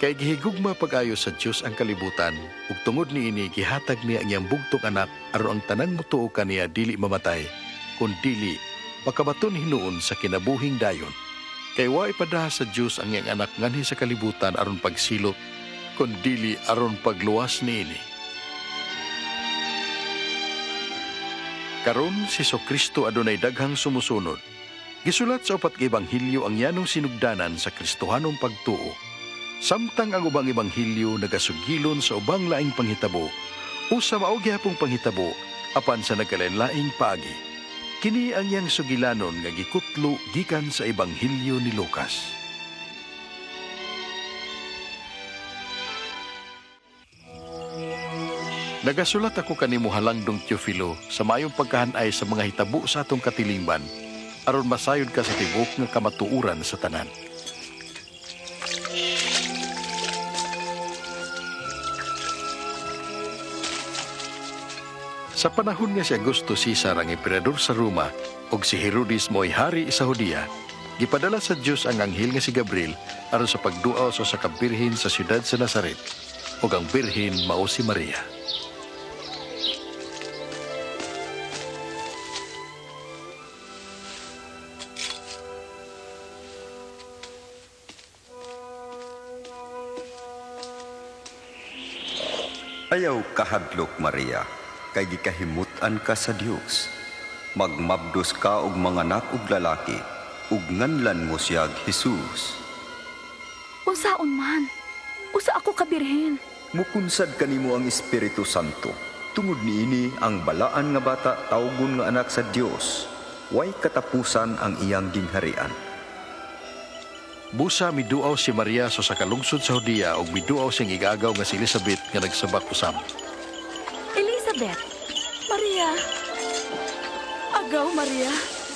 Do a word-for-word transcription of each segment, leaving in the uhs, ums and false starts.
Kay gihigugma pag-ayo sa Dios ang kalibutan, ug tungod niini gihatag niya ang iyang bugtong anak aron ang tanang motuo kaniya dili mamatay, kun dili makabaton hinuon sa kinabuhing dayon. Kay wa ipadaha sa Dios ang iyang anak nganhi sa kalibutan aron pagsilot, kun dili aron pagluwas niini. Karon si Jesucristo adunay daghang sumusunod. Gisulat sa upat ka ebanghelyo ang yanong sinugdanan sa Kristohanong pagtuo. Samtang ang ubang ebanghelyo nagasugilon sa ubang laing panghitabo, o sa mao gihapong panghitabo apan sa nagkalain-laing paagi. Kini ang iyang sugilanon nga gikutlo gikan sa ebanghelyo ni Lucas. Nagasulat ako kanimo halangdong Teofilo sa mayong pagkahanay sa mga hitabo sa atong katilingban aron masayod ka sa tibok nga kamatuuran sa tanan. Sa panahon nga si Augusto Caesar ang emperador sa Roma ug si Herodes mo'y hari sa Judea, gipadala sa Dios ang anghel nga si Gabriel aron sa pagduaw sa usa ka birhen sa siyudad sa Nazaret, ug ang birhen mao si Maria. Ayaw kahadlok, Maria, kay gikahimutan ka sa Dios. Magmabdos ka og manganak og lalaki, ug nganlan mo siyag Jesus. Unsaon man? Usa ako kabirhen. Mukunsad kanimo ang Espiritu Santo. Tungod niini ang balaan nga bata tawgon nga anak sa Dios. Way katapusan ang iyang gingharian. Busa miduaw si Maria so sa kalungsod sa Judea ug miduaw siyang igagaw nga si Elizabeth nga nagsabak usam. Elizabeth, Maria. Agaw, Maria.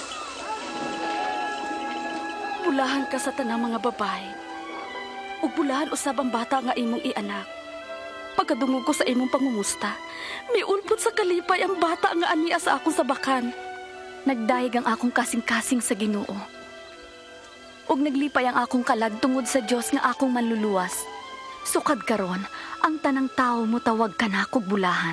Bulahan ka sa tanang mga babae. Ug bulahan usab ang bata nga imong ianak. Pagkadungog ko sa imong pangumusta, miulpot sa kalipay ang bata nga ania sa akong sabakan. Nagdayeg ang akong kasing-kasing sa Ginoo. Ug naglipay ang akong kalag tungod sa Dios nga akong manluluwas. Sukad karon, ang tanang tao mo tawag ka na kog bulahan.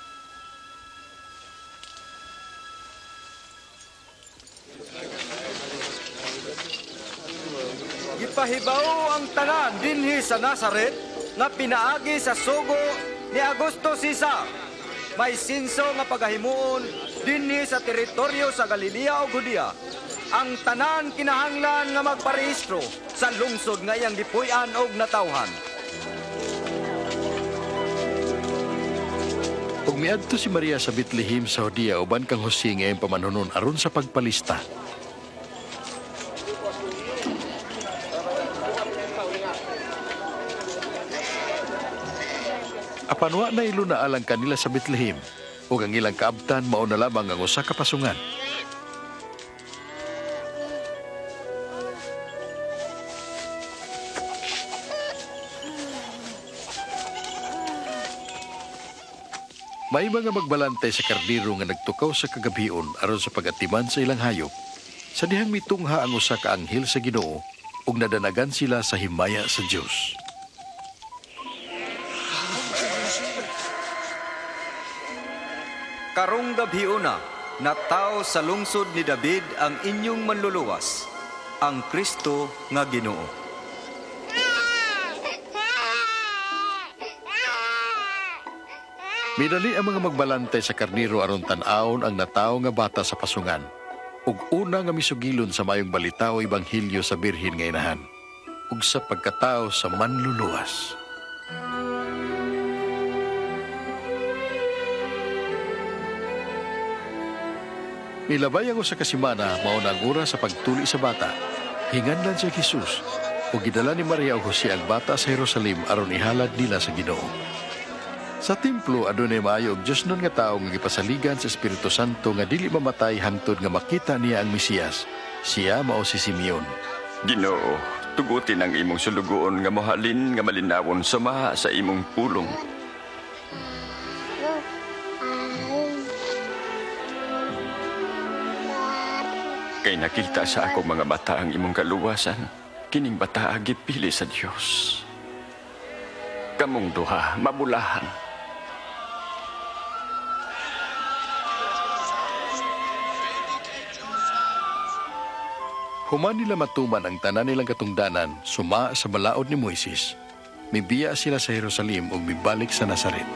Gipahibaw ang tanan dinhi sa Nazaret nga pinaagi sa sugo ni Augusto Caesar. May sinso nga pagahimuon dinhi sa teritoryo sa Galilea ug Judea. Ang tanan kinahanglan nga magparehistro sa lungsod nga iyang gipuy-an og natawhan. Ug miadto si Maria sa Bethlehem sa Judea uban kang Jose nga iyang pamanunon aron sa pagpalista. Apanwa na iluna alang kanila sa Bethlehem ug ang ilang kaabtan mao na lamang ang usa ka pasungan. May mga magbalantay sa kardiro nga nagtukaw sa kagabion aron sa pagatiman sa ilang hayop. Sa dihang mitungha ang usa ka anghel sa Ginoo ug nadanagan sila sa himaya sa Dios. Karong gabiuna, nataw sa lungsod ni David ang inyong manluluwas, ang Kristo nga Ginoo. Midali ang mga magbalantay sa karniro aron tan-awon ang natawo nga bata sa pasungan. Ug una nga misugilon sa mayong balita o ebanghelyo sa birhen nga inahan. Ug sa pagkatao sa manluluwas. Milabay ang usa ka semana mao na ang oras sa pagtuli sa bata. Hinganlan si Jesus ug gidala ni Maria ug Jose ang bata sa Jerusalem aron ihalad nila sa Ginoo. Sa templo adunay maayo og Dios nun nga tawo nga gipasaligan sa Espiritu Santo nga dili mamatay hangtod nga makita niya ang Mesiyas. Siya mao si Simeon. Ginoo, tugutin ang imong sulugoon nga mohalin nga malinawon sumaha sa imong pulong. Kay nakita sa ako mga bata ang imong kaluwasan, kining bata gipili sa Dios. Kamong duha, mabulahan. Human nila matuman ang tanan nilang katungdanan, suma sa balaod ni Moises. Mibiya sila sa Jerusalem ug mibalik sa Nazaret.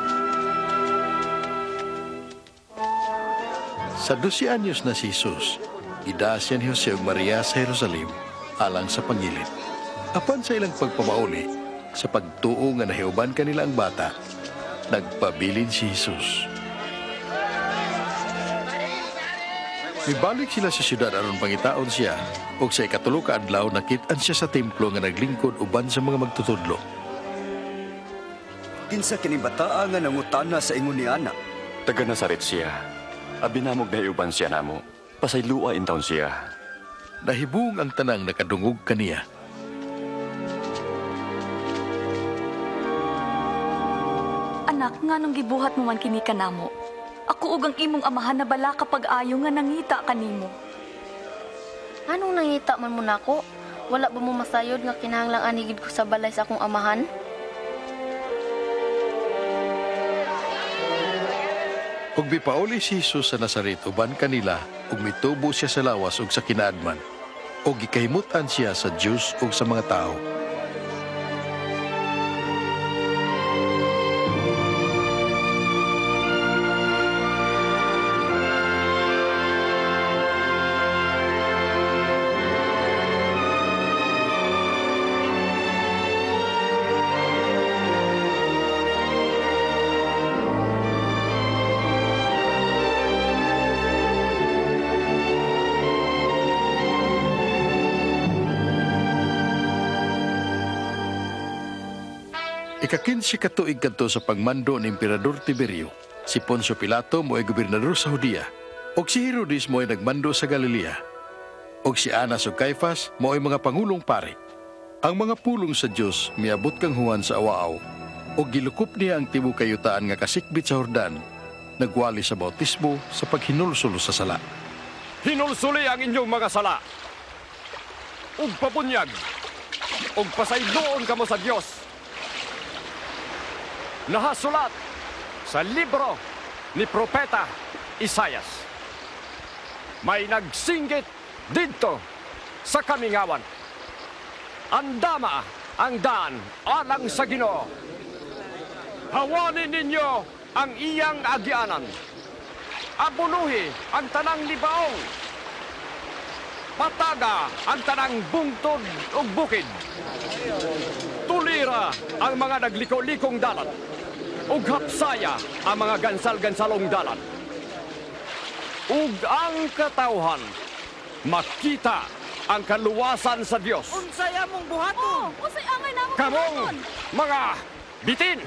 Sa dusi anyos na si Jesus, ida siya ni Jose ug Maria sa Jerusalem alang sa pangilit. Apan sa ilang pagpamauli, sa pagtuo nga nahiuban kanila ang bata, nagpabilin si Jesus. Mibalik sila sa syudad aron pangitaon siya, ug sa ikatulo ka adlaw nakit-an siya sa templo nga naglingkod uban sa mga magtutudlo. Kinsa kini bataa nga nangutana sa ingon ni anak? Taga Nazaret siya. Abinamog na iuban siya namo. Pasaylua in taon siya. Nahibung ang tanang nakadungog kaniya. Anak, nga nung gibuhat mo man kini kanamo. Ako ug ang imong amahan na bala kapag ayo nga nangita kanimo. Anong nangita man mo nako? Wala ba mo masayod nga kinahanglang anigid ko sa balay sa akong amahan? Ug bipauli si Jesus sa Nazaret uban kanila ug mitubo siya sa lawas ug sa kinaadman. Ug gikahimutan siya sa Dios ug sa mga tao. Ikakinsi katuig kadto sa pagmando ni Emperador Tiberio, si Poncio Pilato mo'y gobernador sa Judea, og si Herodes mo'y nagmando sa Galilea, og si Anas ug Caifas mo'y mga pangulong pare. Ang mga pulong sa Dios miabot kang Juan sa awaaw, og gilukop niya ang tibuok kayutaan nga kasikbit sa Jordan, nagwali sa bautismo sa paghinulsulo sa sala. Hinulsuli ang inyong mga sala, ug pabunyag, ug pasayloon kamo sa Dios. Nahasulat sa libro ni Propeta Isaias. May nagsinggit dito sa kamingawan. Andama ang daan alang sa Ginoo. Hawanin ninyo ang iyang agyanan. Abunuhi ang tanang libaong. Pataga ang tanang bungtod ug bukid. Tulira ang mga nagliko-likong dalan. Ug hapsaya ang mga gansal-gansalong dalan. Ug ang katawhan makita ang kaluwasan sa Dios. Unsay among buhaton? Oh, unsay angay namo Kamong mga bitin.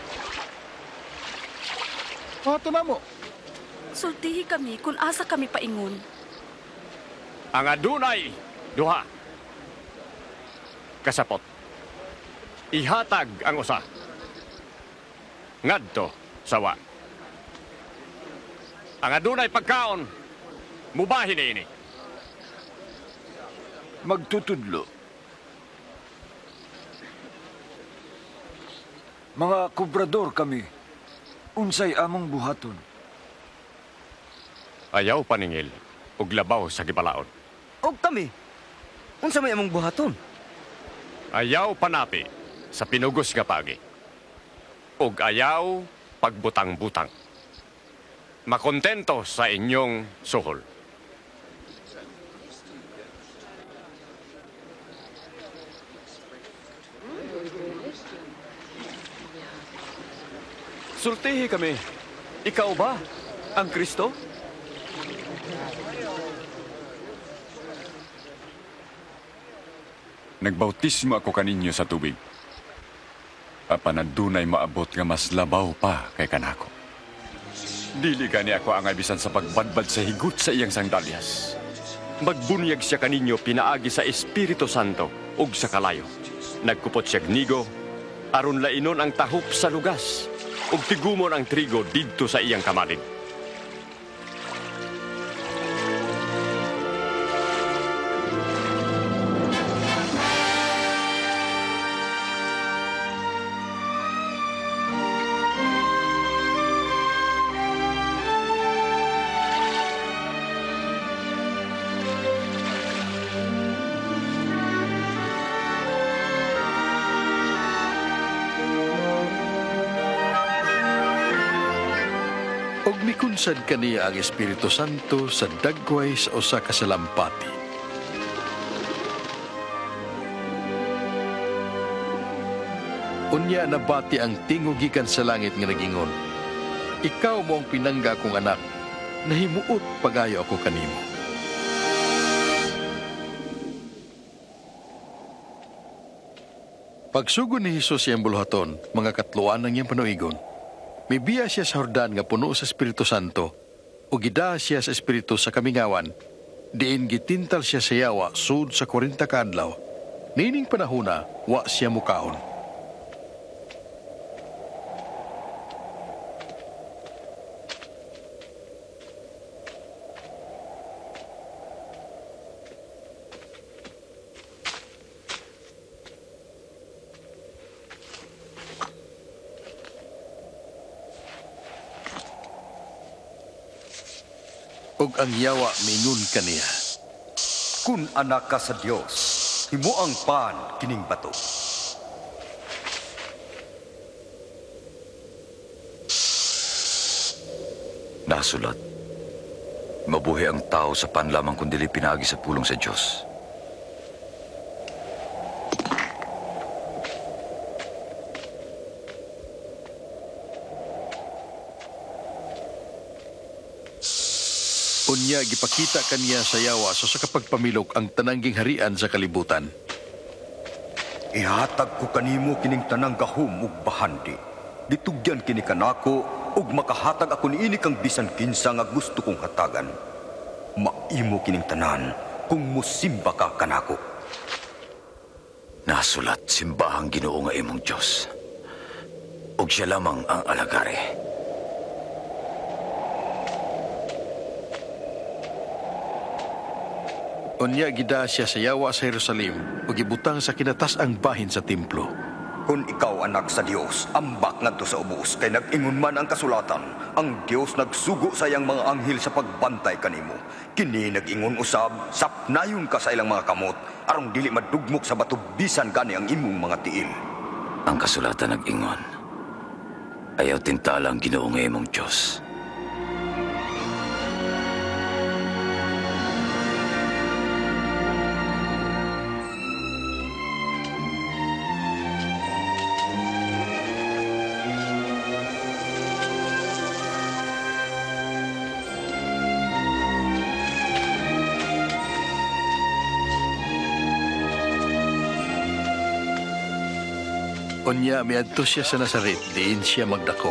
Ato na mo. Sultihi kami kung asa kami paingon. Ang adunay duha. Kasapot. Ihatag ang usa. Ngadto sawa. Ang adunay pagkaon, mubahin ini. Magtutudlo. Mga kubrador kami, unsay among buhaton. Ayaw paningil, ug labaw sa gibalaod. Og kami, unsa may among buhaton? Ayaw panapi sa pinugos nga pagi. Ug ayaw pagbutang-butang. Makontento sa inyong suhol. Sultihi kami. Ikaw ba ang Kristo? Nagbautismo ako kaninyo sa tubig. Apan adunay maabot nga mas labaw pa kay kanako. Dili gani ako ang abisan sa pagbadbad sa higot sa iyang sangdalyas. Magbunyag siya kaninyo pinaagi sa Espiritu Santo ug sa kalayo. Nagkupot siya gnigo, aron lainon ang tahop sa lugas, ug tigumon ang trigo didto sa iyang kamalig. Og mikunsad kaniya ang Espiritu Santo sa dagway sa usa ka salampati. Unya nabati ang tingog gikan sa langit nga nagingon, ikaw mo ang pinangga kong anak, nahimuot pagayo ako kanimo. Pagsugo ni Hesus iyang buluhaton, mga katluan ng iyang panuigon, may biya siya sa Jordan nga puno sa Espiritu Santo, o gida siya sa Espiritu sa kamingawan, diin gitintal siya sa yawa sud sa kurinta ka adlaw. Nining panahona, wa siya mukaon. Og ang yawa mingun kaniya, Kun anak ka sa Dios, himo ang pan kining bato. Nasulat, mabuhi ang tao sa pan lamang kundi pinagi sa pulong sa Diyos. Unya gipakita kaniya sa yawa so sa kapagpamilok ang tanangging harian sa kalibutan. Ihatag ko kanimo kining tanang gahum ug bahandi. Ditugyan kini kanako ug makahatag ako niini kang bisan kinsa nga gusto kong hatagan. Maimo kining tanan kung musimba ka kanako. Nasulat, simbahang Ginoo nga imong Diyos. Ug siya lamang ang alagari. Unya gida siya sa yawa sa Jerusalem ug gibutang sa kinatas-ang bahin sa templo. Kung ikaw anak sa Dios, ambak ngadto sa ubos kay nag-ingon man ang kasulatan, ang Dios nagsugo sa iyang mga anghel sa pagbantay kanimo. Kini nag-ingon usab, sapnayon ka sa ilang mga kamot, aron dili madugmok sa bato bisan gani ang imong mga tiil. Ang kasulatan nag-ingon, ayaw tintalang Ginoo nga imong Diyos. Unya miadto siya sa Nazaret, diin siya magdako.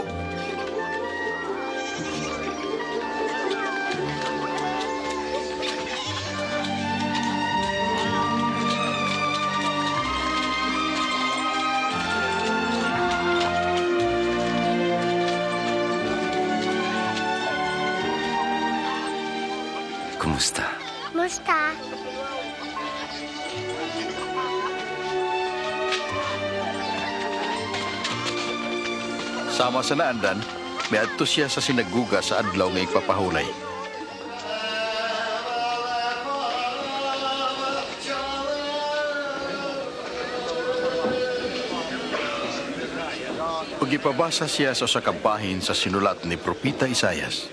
Kumusta? Kumusta? Sama sa naandan, may adto siya sa sinaguga sa adlaw nga ipapahulay. Ug ipabasa siya sa usa ka bahin sa sinulat ni Propeta Isayas.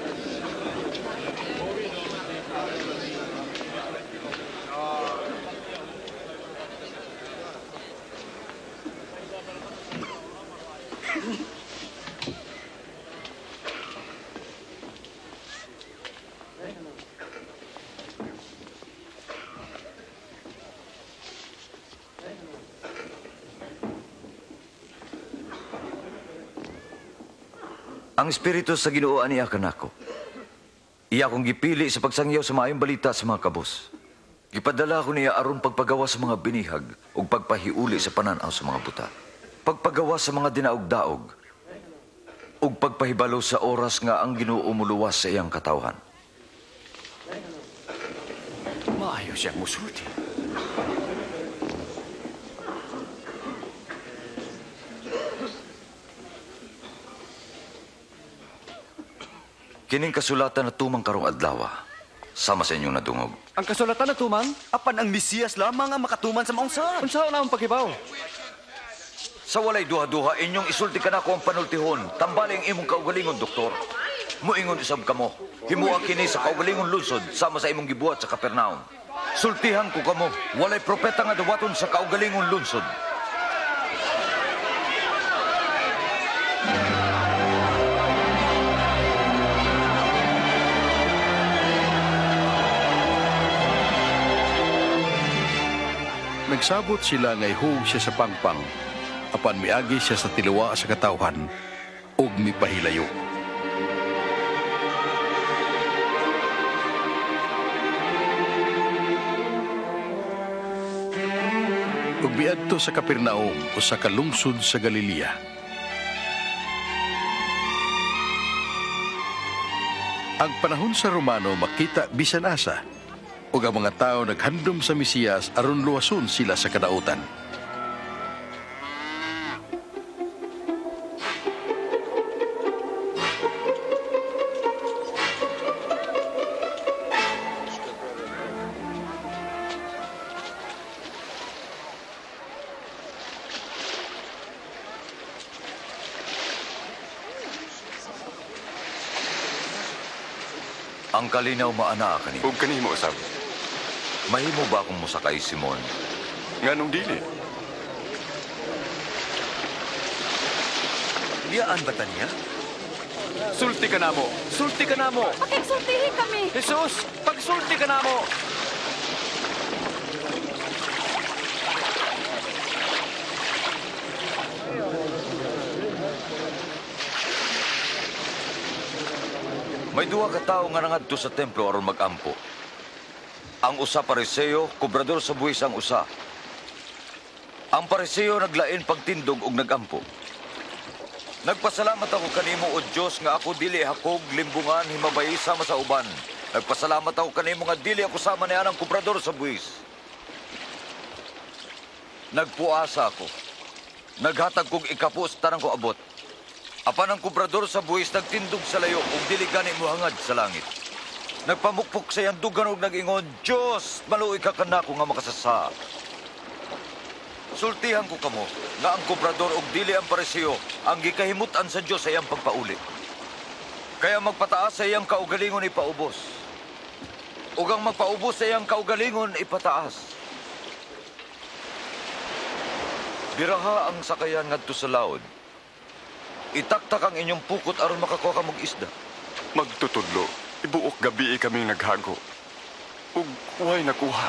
Ang Espiritu sa Ginoo aniya kanako. Iya akong gipili sa pagsangyaw sa maayong balita sa mga kabus. Gipadala ko niya aron pagpagawa sa mga binihag ug pagpahiuli sa pananaw sa mga buta. Pagpagawa sa mga dinaog-daog ug pagpahibalo sa oras nga ang Ginoo muluwas sa iyang katawhan. Maayo siyang musulti. Kining kasulatan na tumang karong adlaw, sama sa inyong nadungog. Ang kasulatan na tumang? Apan ang Mesiyas lamang ang makatuman sa maungsa. Unsaon na ang paghibaw? Sa walay duha-duha, inyong isulti ka na ko ang panultihon. Tambaling imong kaugalingon, doktor. Muingon usab kamo. Himuha kini sa kaugalingon lungsod sama sa imong gibuhat sa Kapernaum. Sultihan ko kamo, walay propeta nga dawaton sa kaugalingon lungsod. Nagsabot sila nga ihug siya sa pangpang, apan miagi siya sa tiluwa sa katawhan, ug mipahilayo. Ug miadto sa Kapernaum o sa kalungsod sa Galilea. Ang panahon sa Romano makita bisan asa, ug ang mga tao naghandom sa Mesiyas aron luwason sila sa kadautan. Ang kalinaw maana kani. Ug kanimo usab. Mahimo ba akong musakay, Simon? Nganong dili? Diyaan ba taniya? Sulti ka namo! Sulti ka namo! Pakigsultihin kami! Jesus, pagsulti ka namo! May duha ka tao nga nangadto sa templo aron magampo. Ang usa pariseo, kubrador sa buwis ang usa. Ang pariseo naglain pagtindog og nagampo. Nagpasalamat ako kanimo o Dios nga ako dili hakog limbungan himabay sama sa uban. Nagpasalamat ako kanimo nga dili ako sama ni anang kubrador sa buwis. Nagpuasa ako. Naghatag kog ikapo sa tanang ko abot. Apan ang kubrador sa buwis nagtindog sa layo ug dili gani mohangad sa langit. Nagpamukpok sa iyang dugan ug nag-ingon, Diyos, maluoy ka kanako nga makasasa. Sultihan ko kamo nga ang kubrador ug dili ang pariseo ang gikahimutan sa Diyos sa iyang pagpauli. Kaya magpataas sa iyang kaugalingon ipaubos. Ug ang magpaubos sa iyang kaugalingon ipataas. Biraha ang sakayan ngadto sa laod. Itaktak ang inyong pukot aron makakuha ka mong isda. Magtutudlo, ibuok gabi kaming naghago. Ug way nakuha.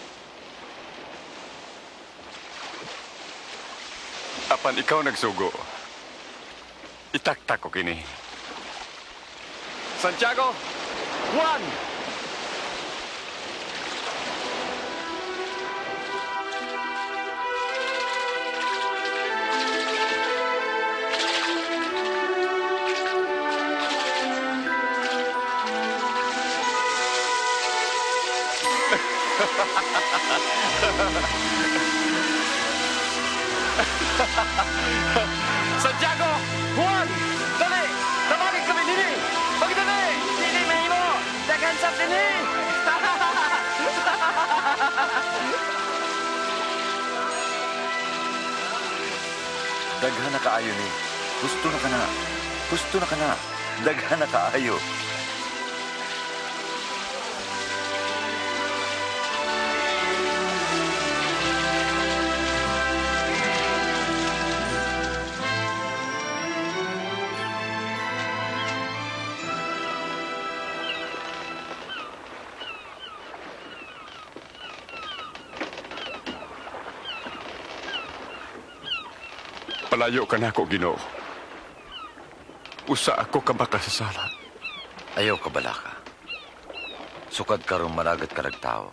Apan ikaw nagsugo. Itaktak ko kini. Santiago, Juan! Santiago! Juan! Dali! Tawagin kami nini! Pagdali! Nini, may mo! Dagansap nini! Daghan na kaayo ni. Gusto na ka na. Gusto na ka na. Daghan na kaayo. Palayo ka na ako, Ginoo. Usa ako ka makasasala. Ayaw ka bala ka. Sukad karong managat ka nagtao.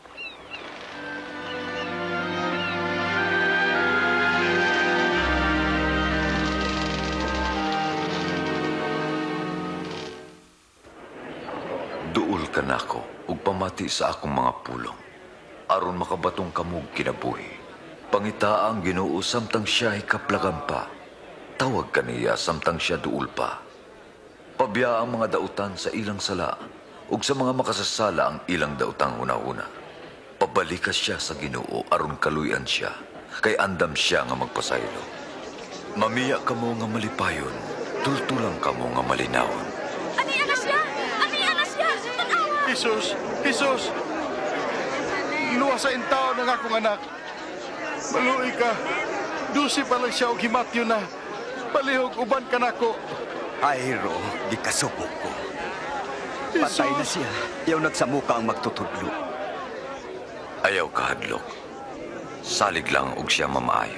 Duol ka na ako ug pamati sa akong mga pulong. Aron makabatong kamog kinabuhi. Pangita ang Ginoo samtang siya kaplagan pa. Tawag kaniya samtang siya duol pa. Pabya ang mga dautan sa ilang sala ug sa mga makasasala ang ilang dautang una-una. Pabalikas siya sa Ginoo aron kaluyan siya, kay andam siya nga magpasaylo. Mamiya kamo nga malipayon, tultulang kamo nga malinawon. Ani anak Jesus! Jesus! Luwa sa intaw ng akong anak. Maluoy ka. Dusi pa lang siya o gimatyo na. Palihog uban ka na ko. Ayro, di kasubok ko. Patay na siya. Yaw nagsamuka ang magtutudlo. Ayaw kahadlok. Salig lang og siya mamaayo.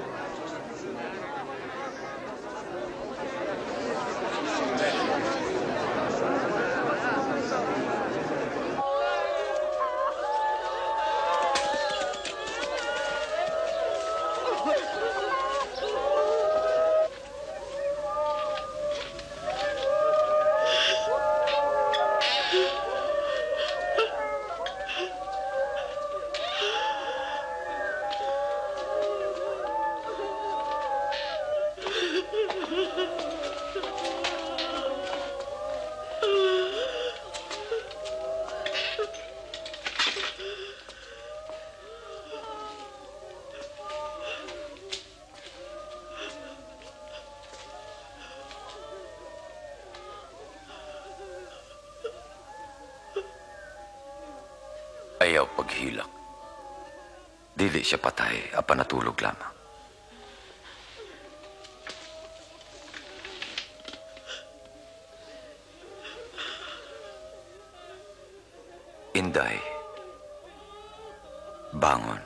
Ayaw paghilak. Dili siya patay, apa natulog lamang. Inday, bangon.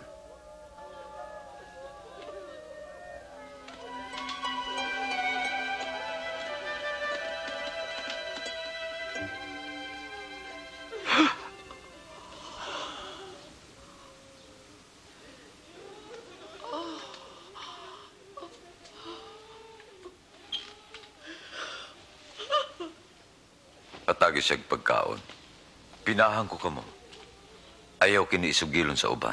Patagi siyag pagkaon. Pinahan ko ka mo. Ayaw kini isugilon sa uban.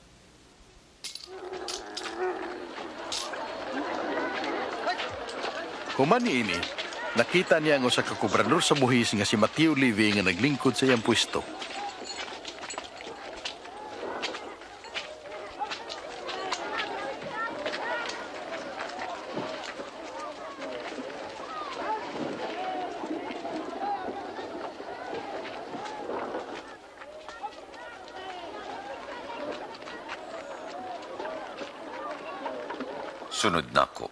Human ni ini, nakita niya ang usa ka kubranor sa buhis nga si Mateo Levy nga naglingkod sa iyang pwesto. Sunod na ko.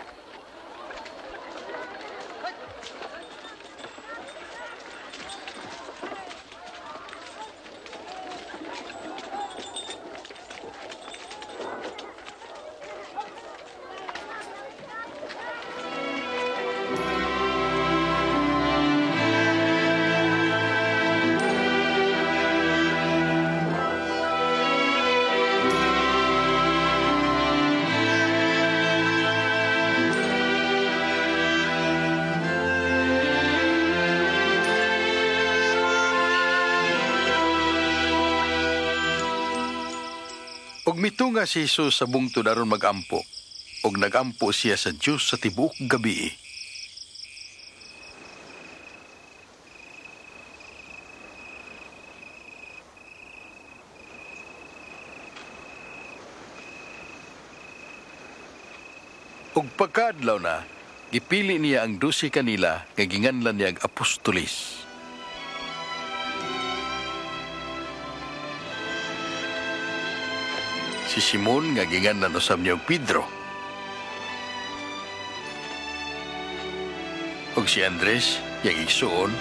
Og mitunga si Jesus sa bungtod aron magampo, og nagampo siya sa Dios sa tibuok gabi. Og pagkaadlaw na, gipili niya ang dusi kanila nga ginganlan niya ang apostolis. Si Simon nga ginganlan usab niya og Pedro. Og si Andres yang igsuon.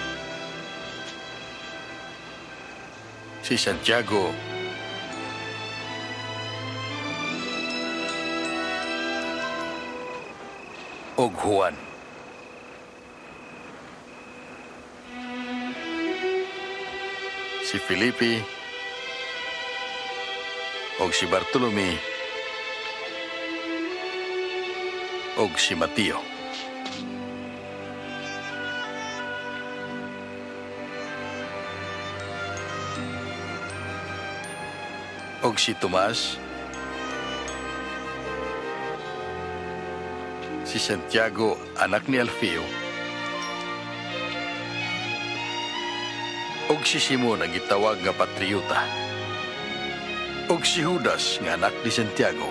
Si Santiago. Og Juan. Si Felipe. Og si Bartolome, og si Mateo. Og si Tomas, si Santiago, anak ni Alfeo, og si Simon ang gitawag nga Patriota, og si Judas nga anak ni Santiago,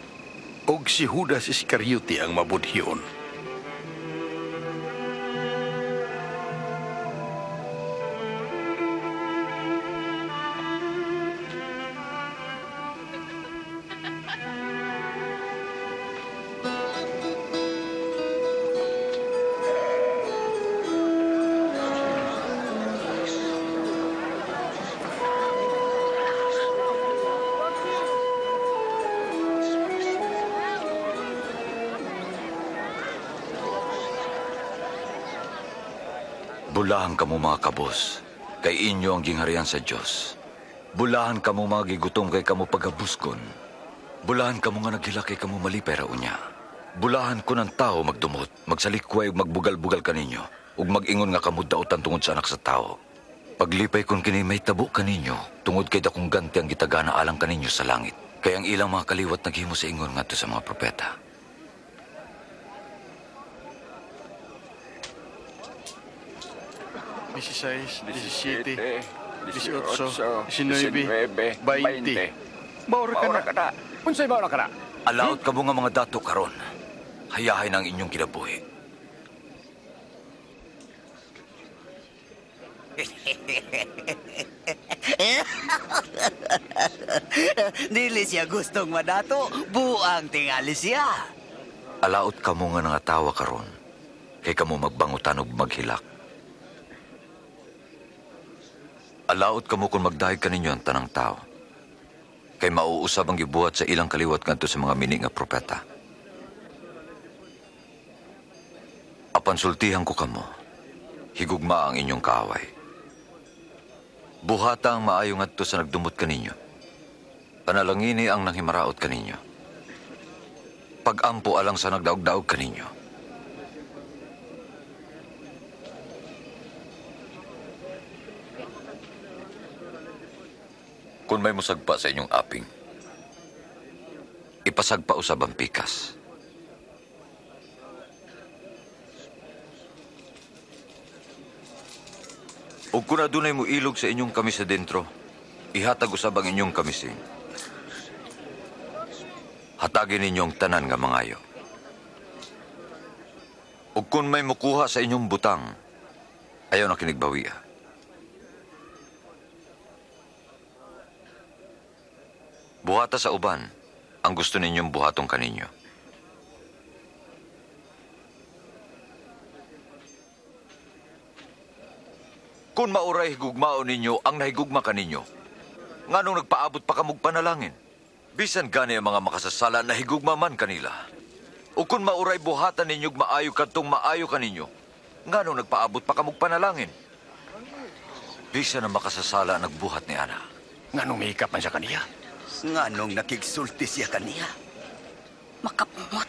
og si Judas Iscariote ang mabudhiyon. Bulahan kamo mga kabos, kay inyo ang gingharian sa Dios. Bulahan kamo mga gigutom kay kamo pagabuskon. Bulahan kamo nga naghila kay kamo malipay ra unya. Bulahan ko ng tao magdumot, magsalikway ug magbugal-bugal kaninyo, ug mag-ingon nga kamo daotan tungod sa anak sa tao. Paglipay kon kini may tabo kaninyo, tungod kay dakong ganti ang gitagana alang kaninyo sa langit. Kay ang ilang mga kaliwat naghimo sa ingon ngadto sa mga propeta. dieciséis, diecisiete, dieciocho, dieciocho, diecinueve, veinte. Maura ka na. ka na. Unsay maura ka na? Alaot ka mo nga mga dato karon. Hayahay ng inyong kinabuhi. Dili siya gustong madato, buang tingali siya. Alaot ka mo nga nangatawa karon. Kay kamo magbangutan ug maghilak. Alaot ka mo kung magdahig kaninyo ang tanang tao. Kay mauusab ang gibuhat sa ilang kaliwat ngadto sa mga mini nga propeta. Apan sultihan ko kamo, higugma ang inyong kaaway. Buhata ang maayo ngadto sa nagdumot kaninyo. Panalangini ang nanghimaraot kaninyo. Pag-ampo alang sa nagdaog-daog kaninyo. Kung may musagpa sa inyong aping, ipasagpa usab ang pikas. O kung adunay mo ilog sa inyong kamis sa dentro, ihatag usab ang inyong kamising. Hatagin ninyong tanan nga mangayo. O kung may mukuha sa inyong butang, ayaw na kinigbawiya. Buhata sa uban, ang gusto ninyong buhatong kaninyo. Kung mauray higugmao ninyo ang nahigugma kaninyo, nganong nagpaabot pa kamog panalangin? Bisan gani ang mga makasasala na higugma man kanila. O kung mauray buhatan ninyong maayo kadtong maayo kaninyo, nganong nagpaabot pa kamog panalangin? Bisan ang makasasala nagbuhat ni Ana. Nganong mahikap man siya kaniya? Nganong nakigsulti siya kaniya? Makapumot.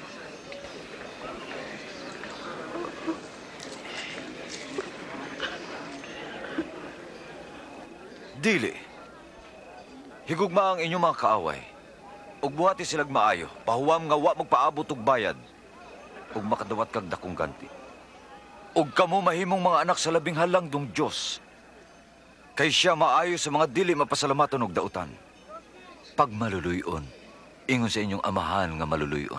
Dili. Higugma ang inyong mga kaaway. Ug buhati silag maayo, pahuwam nga wa magpaabot og bayad. Ug makadawat kag dakong ganti. Ug kamo mahimong mga anak sa labing halang dong Dios. Kay siya maayo sa mga dili mapasalamaton og dautan. Pag maluluyon, ingon sa inyong amahan nga maluluyon.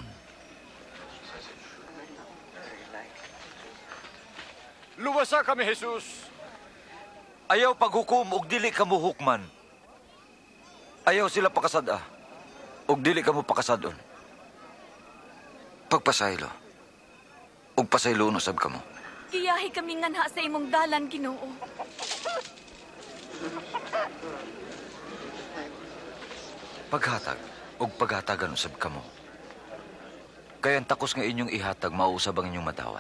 Luwasa kami, Jesus. Ayaw paghukom og dili kamo hukman. Ayaw sila pakasada og dili kamo pakasadon. Pagpasaylo. Og pasaylo usab kamo. Giyahi kami nganha sa imong dalan, Ginoo. Paghatag og paghatagan usab kamo. Kaya ang takos nga inyong ihatag mauusab ang inyong madawat.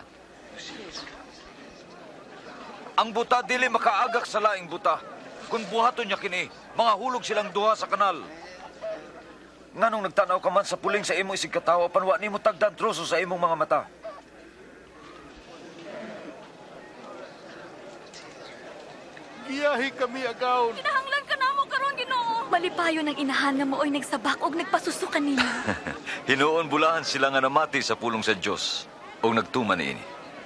Ang buta dili makaagak sa laing buta. Kung buhaton niya kini, mga hulog silang duha sa kanal. Nganong nagtanaw ka man sa puling sa imong isig katawa, panwa nimo tagdan troso sa imong mga mata. Giyahi kami agaw. Kinahanglan ka namo karon, Ginoo. Malipayo ng inahan nga mooy nagsabak og nagpasusukan ninyo. Hinuon bulahan sila nga namati sa pulong sa Dios o nagtuman niini.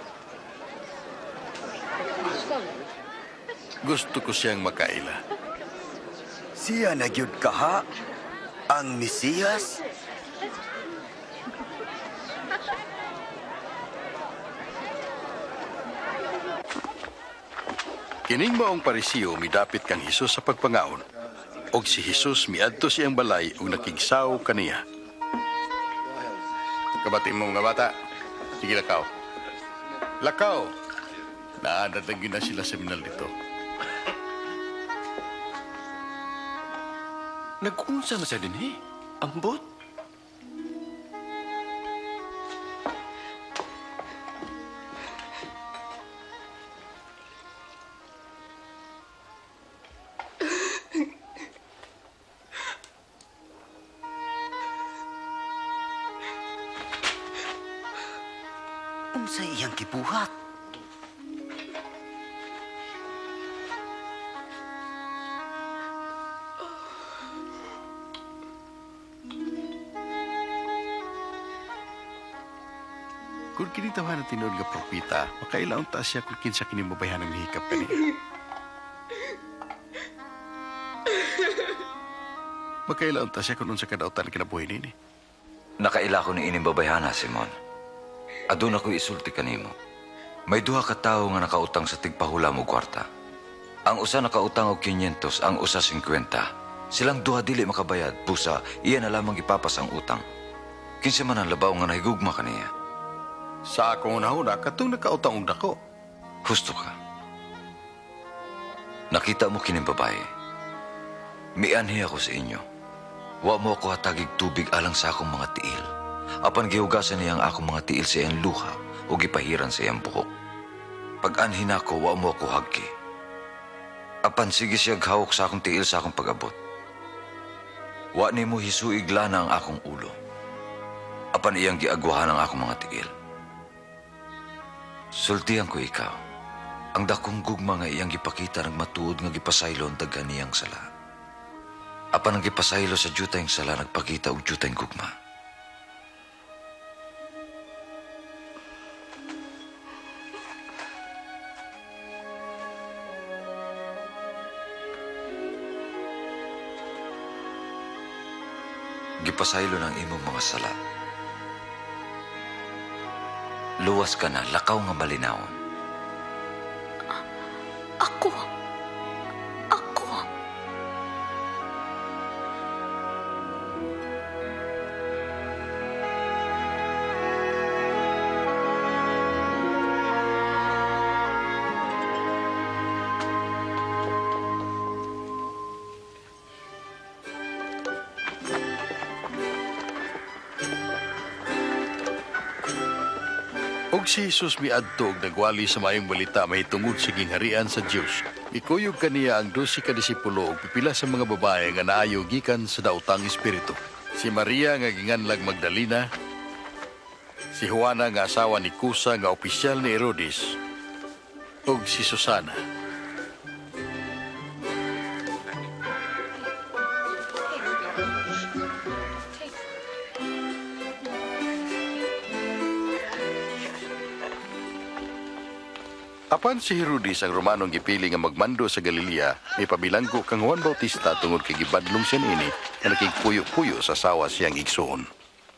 Gusto ko siyang makaila. Siya na gyud kaha? Ang Mesiyas? Kining maong parisiyo midapit kang Hesus sa pagpangaon. Og si Hesus miadto siyang balay ug nakigsaw kaniya. Kabati mo mga bata. Sige lakaw. Lakaw. Naadadagin na sila sa minal dito. Nag-unsa na siya din eh. Ambot. Unsa iyang gibuhat? Kung kinitawa na tinuod nga propita, makailaon ta siya kung kinsa kinimabayan ng hikap kani. Makailaon ta siya kung unsa kadautan kinabuhi nini. Nakaila ko ni ining babayhana, Simon. Adun ako isulti kanimo. May duha ka tawo nga nakautang sa tigpahula mo kwarta. Ang usa nakautang og quinientos, ang usa fifty. Silang duha dili makabayad, pusa, iya na lamang ipapas ang utang. Kinsa man ang labaw nga nahigugma kaniya. Sa akong unahuna, katong nakautang og dako. Husto ka. Nakita mo kining babae. Mianhi ako sa inyo. Wa mo ako hatagig tubig alang sa akong mga tiil. Apan gihugasan niya ang akong mga tiil sa iyang luha o gipahiran sa iyang buhok. Pag-anhin ako, wa mo ako hagki. Apan sige siya gahawok sa akong tiil sa akong pag-abot. Wa ni mo hisuig lana ang akong ulo. Apan iyang giagwahan ang akong mga tiil. Sultihan ko ikaw. Ang dakong gugma nga iyang gipakita nagmatuod nga gipasaylon daghan niyang sala. Apan ang gipasaylo sa jutayng sala nagpakita og jutayng gugma. Gipasaylo ng imong mga sala. Luwas ka na, lakaw nga malinawon. Ako? Ako? Og si Jesus miadto og nagwali sa maayong balita mahitungod sa gingharian sa Dios. Ikuyog kaniya ang dose ka disipulo og pipila sa mga babae nga naayo gikan sa daotang espiritu. Si Maria nga ginganlag Magdalena, si Juana nga asawa ni Kusa nga opisyal ni Herodes, og si Susana. Apan si Herodes ang Romanong gipili nga magmando sa Galilea, may pabilanggo kang Juan Bautista tungod kay gibadlong siya niini nga nakigpuyo-puyo sa sawa siyang igsuon.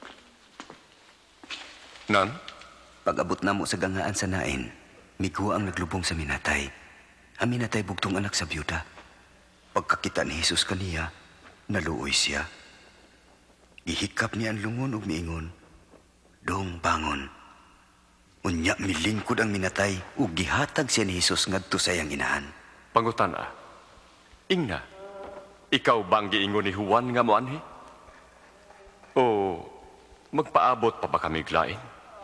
Nan? Pag-abot na mo sa gangaan sa nain, migo ang naglubong sa minatay. Ang minatay bugtong anak sa byuda. Pagkakita ni Jesus kaniya, naluoy siya. Gihikap niya ang lungon ug miingon, "Dong bangon." Unya milingkod ang minatay ug gihatag siya ni Jesus ngadto sa iyang inahan. Pangutana, ingna, ikaw bang giingon ni Juan nga moanhi? O magpaabot pa ba kami glain?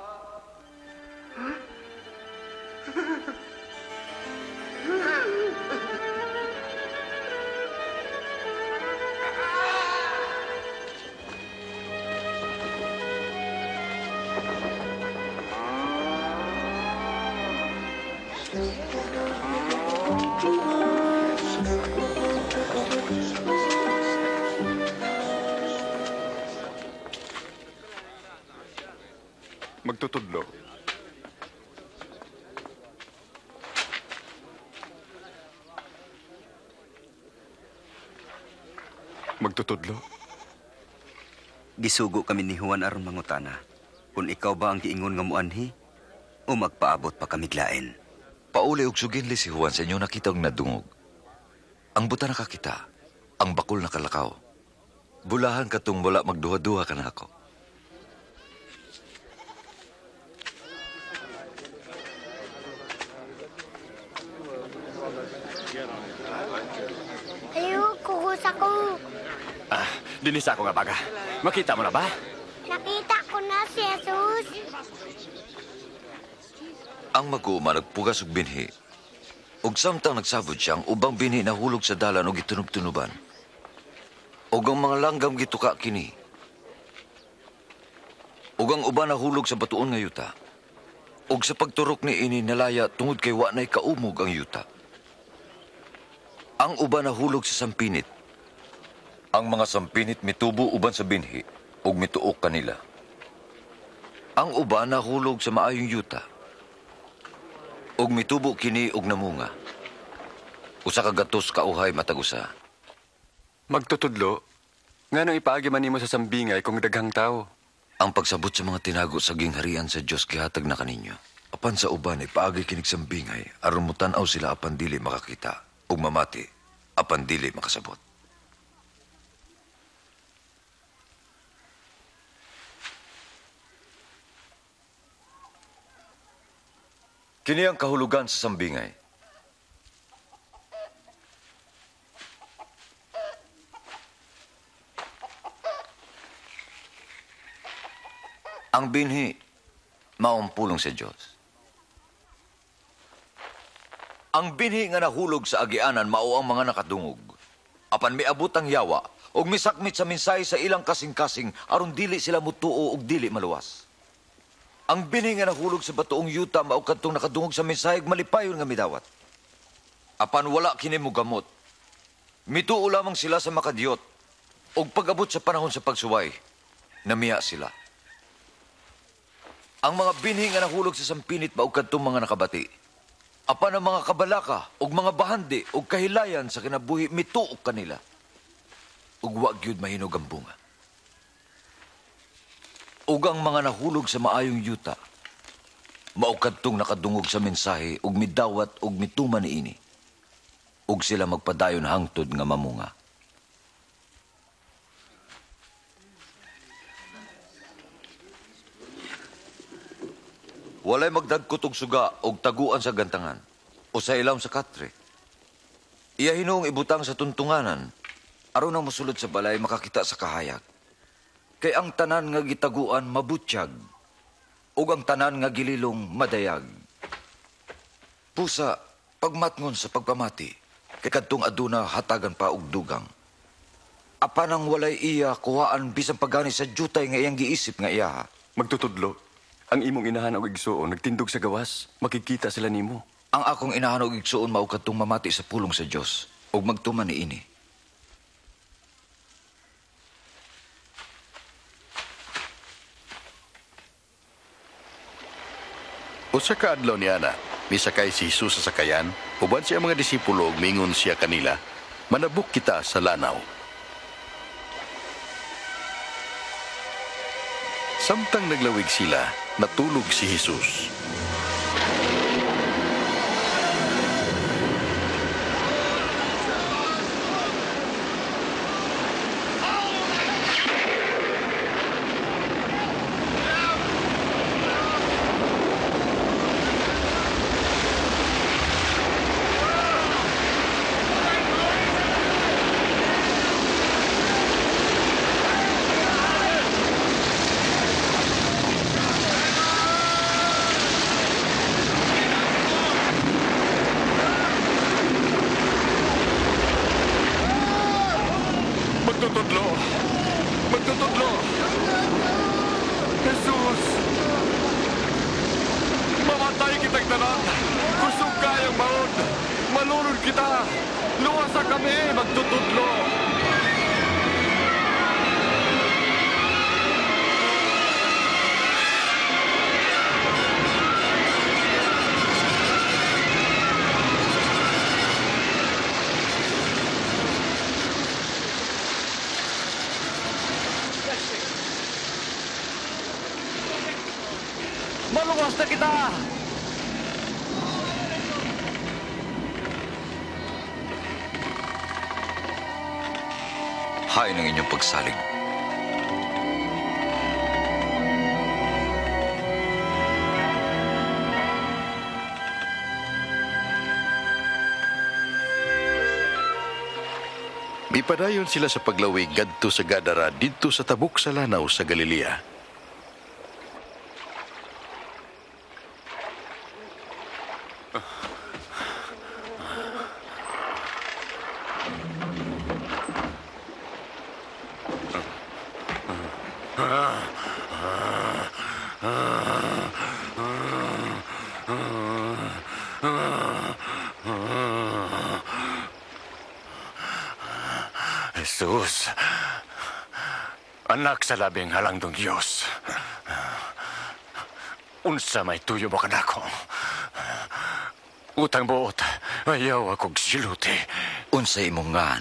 Magtutudlo. Magtutudlo? Gisugo kami ni Juan aron mangutana. Kung ikaw ba ang giingon nga muanhi o magpaabot pa kami glain. Pauli og suginli si Juan sa inyo nakita og nadungog. Ang buta nakakita, ang bakol nakalakaw. Bulahan katong wala magduha-duha ka na ako. Dinis ako nga baga. Makita mo na ba? Nakita ko na si Jesus. Ang mag-uuma nagpugas og binhi. Og samtang nagsabot siya, ang ubang binhi nahulog sa dalan o gitunog-tunuban. Og ang mga langgam gituka kini. Og ang uban nahulog sa batuon nga yuta. Og sa pagturok ni ini nalaya tungod kay wa nay kaumog ang yuta. Ang uban nahulog sa sampinit. Ang mga sampinit mitubo uban sa binhi ug mituok kanila. Ang uban nahulog sa maayong yuta. Ug mitubo kini og namunga. Usa ka gatos kauhay matagusa. Magtutudlo, nganong ipaagi man nimo sa sambingay kung daghang tao? Ang pagsabot sa mga tinago sa gingharian sa Dios gihatag na kaninyo. Apan sa uban ay paagi kinig sambingay aron mutan-aw sila apan dili makakita ug mamati apan dili makasabot. Kini ang kahulugan sa sambingay. Ang binhi, maong pulong sa Diyos. Ang binhi nga nahulog sa agianan, mao ang mga nakadungog. Apan miabot ang yawa, og misakmit sa minsay sa ilang kasing-kasing, aron dili sila mutuo og dili maluwas. Ang binhi nga nahulog sa batuong yuta, mao kadtong nakadungog sa minsay, malipayon nga midawat. Apan wala kini mo gamot. Mituo lamang sila sa makadiyot, og pag-abot sa panahon sa pagsuway, namiya sila. Ang mga binhi nga nahulog sa sampinit mao kadtong mga nakabati. Apan ang mga kabalaka ug mga bahandi ug kahilayan sa kinabuhi mituok kanila. Ug wa gyud mahinog ang bunga. Ug ang mga nahulog sa maayong yuta mao kadtong nakadungog sa mensahe ug midawat ug mituman niini. Ug sila magpadayon hangtod nga mamunga. Walay magdagkot og suga og taguan sa gantangan o sa ilaw sa katre. Iya hinuong ibutang sa tuntunganan aron ang mosulod sa balay makakita sa kahayag. Kay ang tanan nga gitaguan mabutyag ug ang tanan nga gililong madayag. Pusa, pagmatngon sa pagpamati, kay kadtong aduna hatagan pa og dugang. Apan ang walay iya kuhaan bisan pagani sa jutay nga iyang giisip nga iya. Magtutudlo. Ang imong inahan og igsuon nagtindog sa gawas, makikita sila nimo. Ang akong inahan og igsuon mao kadtong mamati sa pulong sa Dios ug magtuman niini. Usa ka adlaw ni ana, misakay si Jesus sa sakayan, uban siya mga disipulo ug mingon siya kanila, manabuk kita sa lanaw. Samtang naglawig sila, natulog si Jesus. Magtutudlo! Magtutudlo! Jesus! Mamatay kitang tanan! Kusog kayang maod! Malunod kita! Luwasa kami! Magtutudlo! Maluwas na kita! Hay ng inyong pagsalig. Mipadayon sila sa paglawig gadto sa Gadara didto sa tabok sa lanaw sa Galilea. Jesus, anak sa labing halangdong Diyos. Unsa may tuyo mo kanako. Utang buot, ayaw akong siluti. Unsa imong ngan.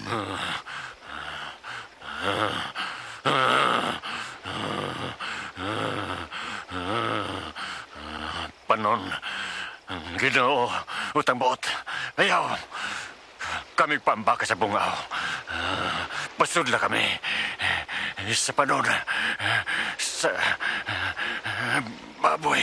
Panon, Ginoo, utang buot, ayaw. Kami pambaka sa bungaw. Pasudla kami. Sa panon, sa baboy.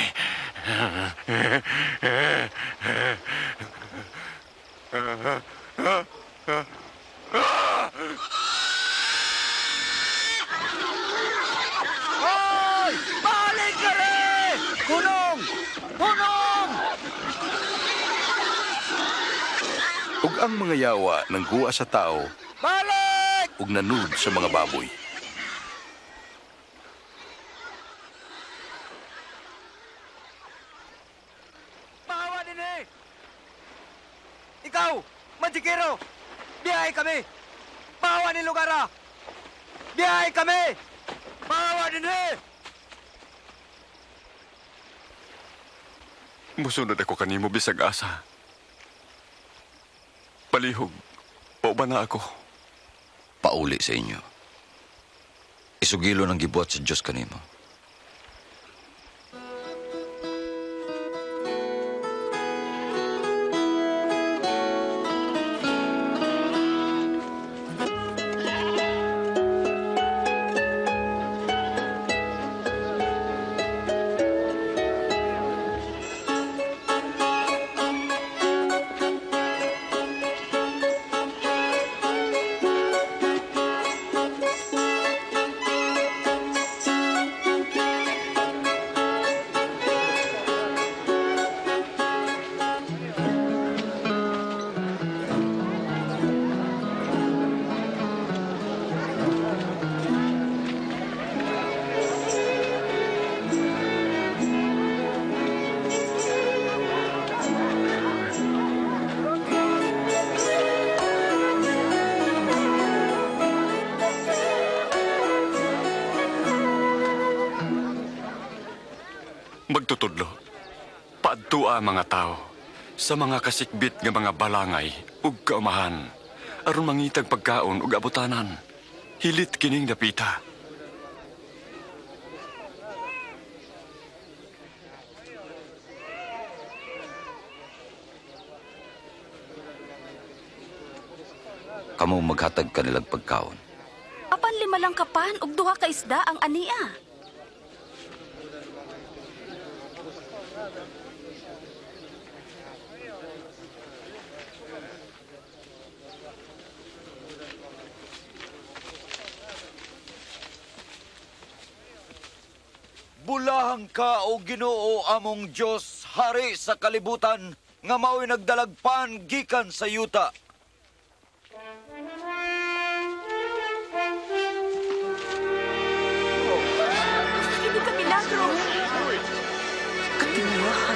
Hoy! Balik ka rin! Punong! Punong! Ug ang mga yawa nang guwa sa tao Balik! ug nanud sa mga baboy. Pahawa din eh! Ikaw, Manjikero! Biyahe kami! Pahawa ni Lugara! Biyahe kami! Pahawa din eh! Musunod ako kanimo bisag asa. Palihog, pauban na ako. Pauli sa inyo. Isugilo ng gibuhat sa Diyos kanimo. Magtutudlo, paadtua mga tao sa mga kasikbit nga mga balangay ug kaumahan aron mangitag pagkaon ug abutanan. Hilit kining dapita. Kamo maghatag kanilang pagkaon. Apan lima lang kapan ug duha ka isda ang ania. Bulahang ka o Ginoo among Diyos, hari sa kalibutan, nga mao'y nagdalagpan gikan sa yuta. Hindi ka milagro. Katinguhan.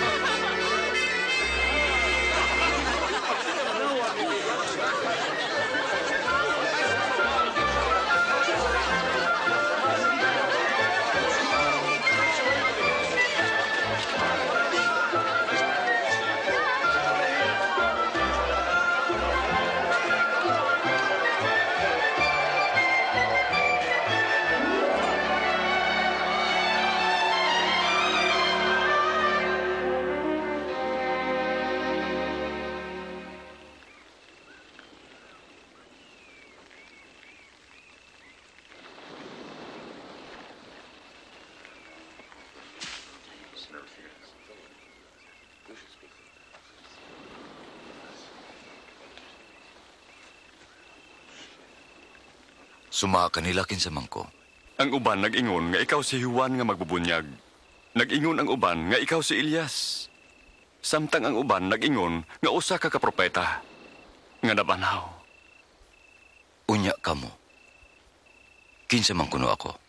Sumaha kanila kinsamang ko. Ang uban nag-ingon nga ikaw si Juan nga magbubunyag. Nag-ingon ang uban nga ikaw si Elias. Samtang ang uban nag-ingon nga usa ka kapropeta nga nabanaw. Unya kamo. Kinsamang kuno ako.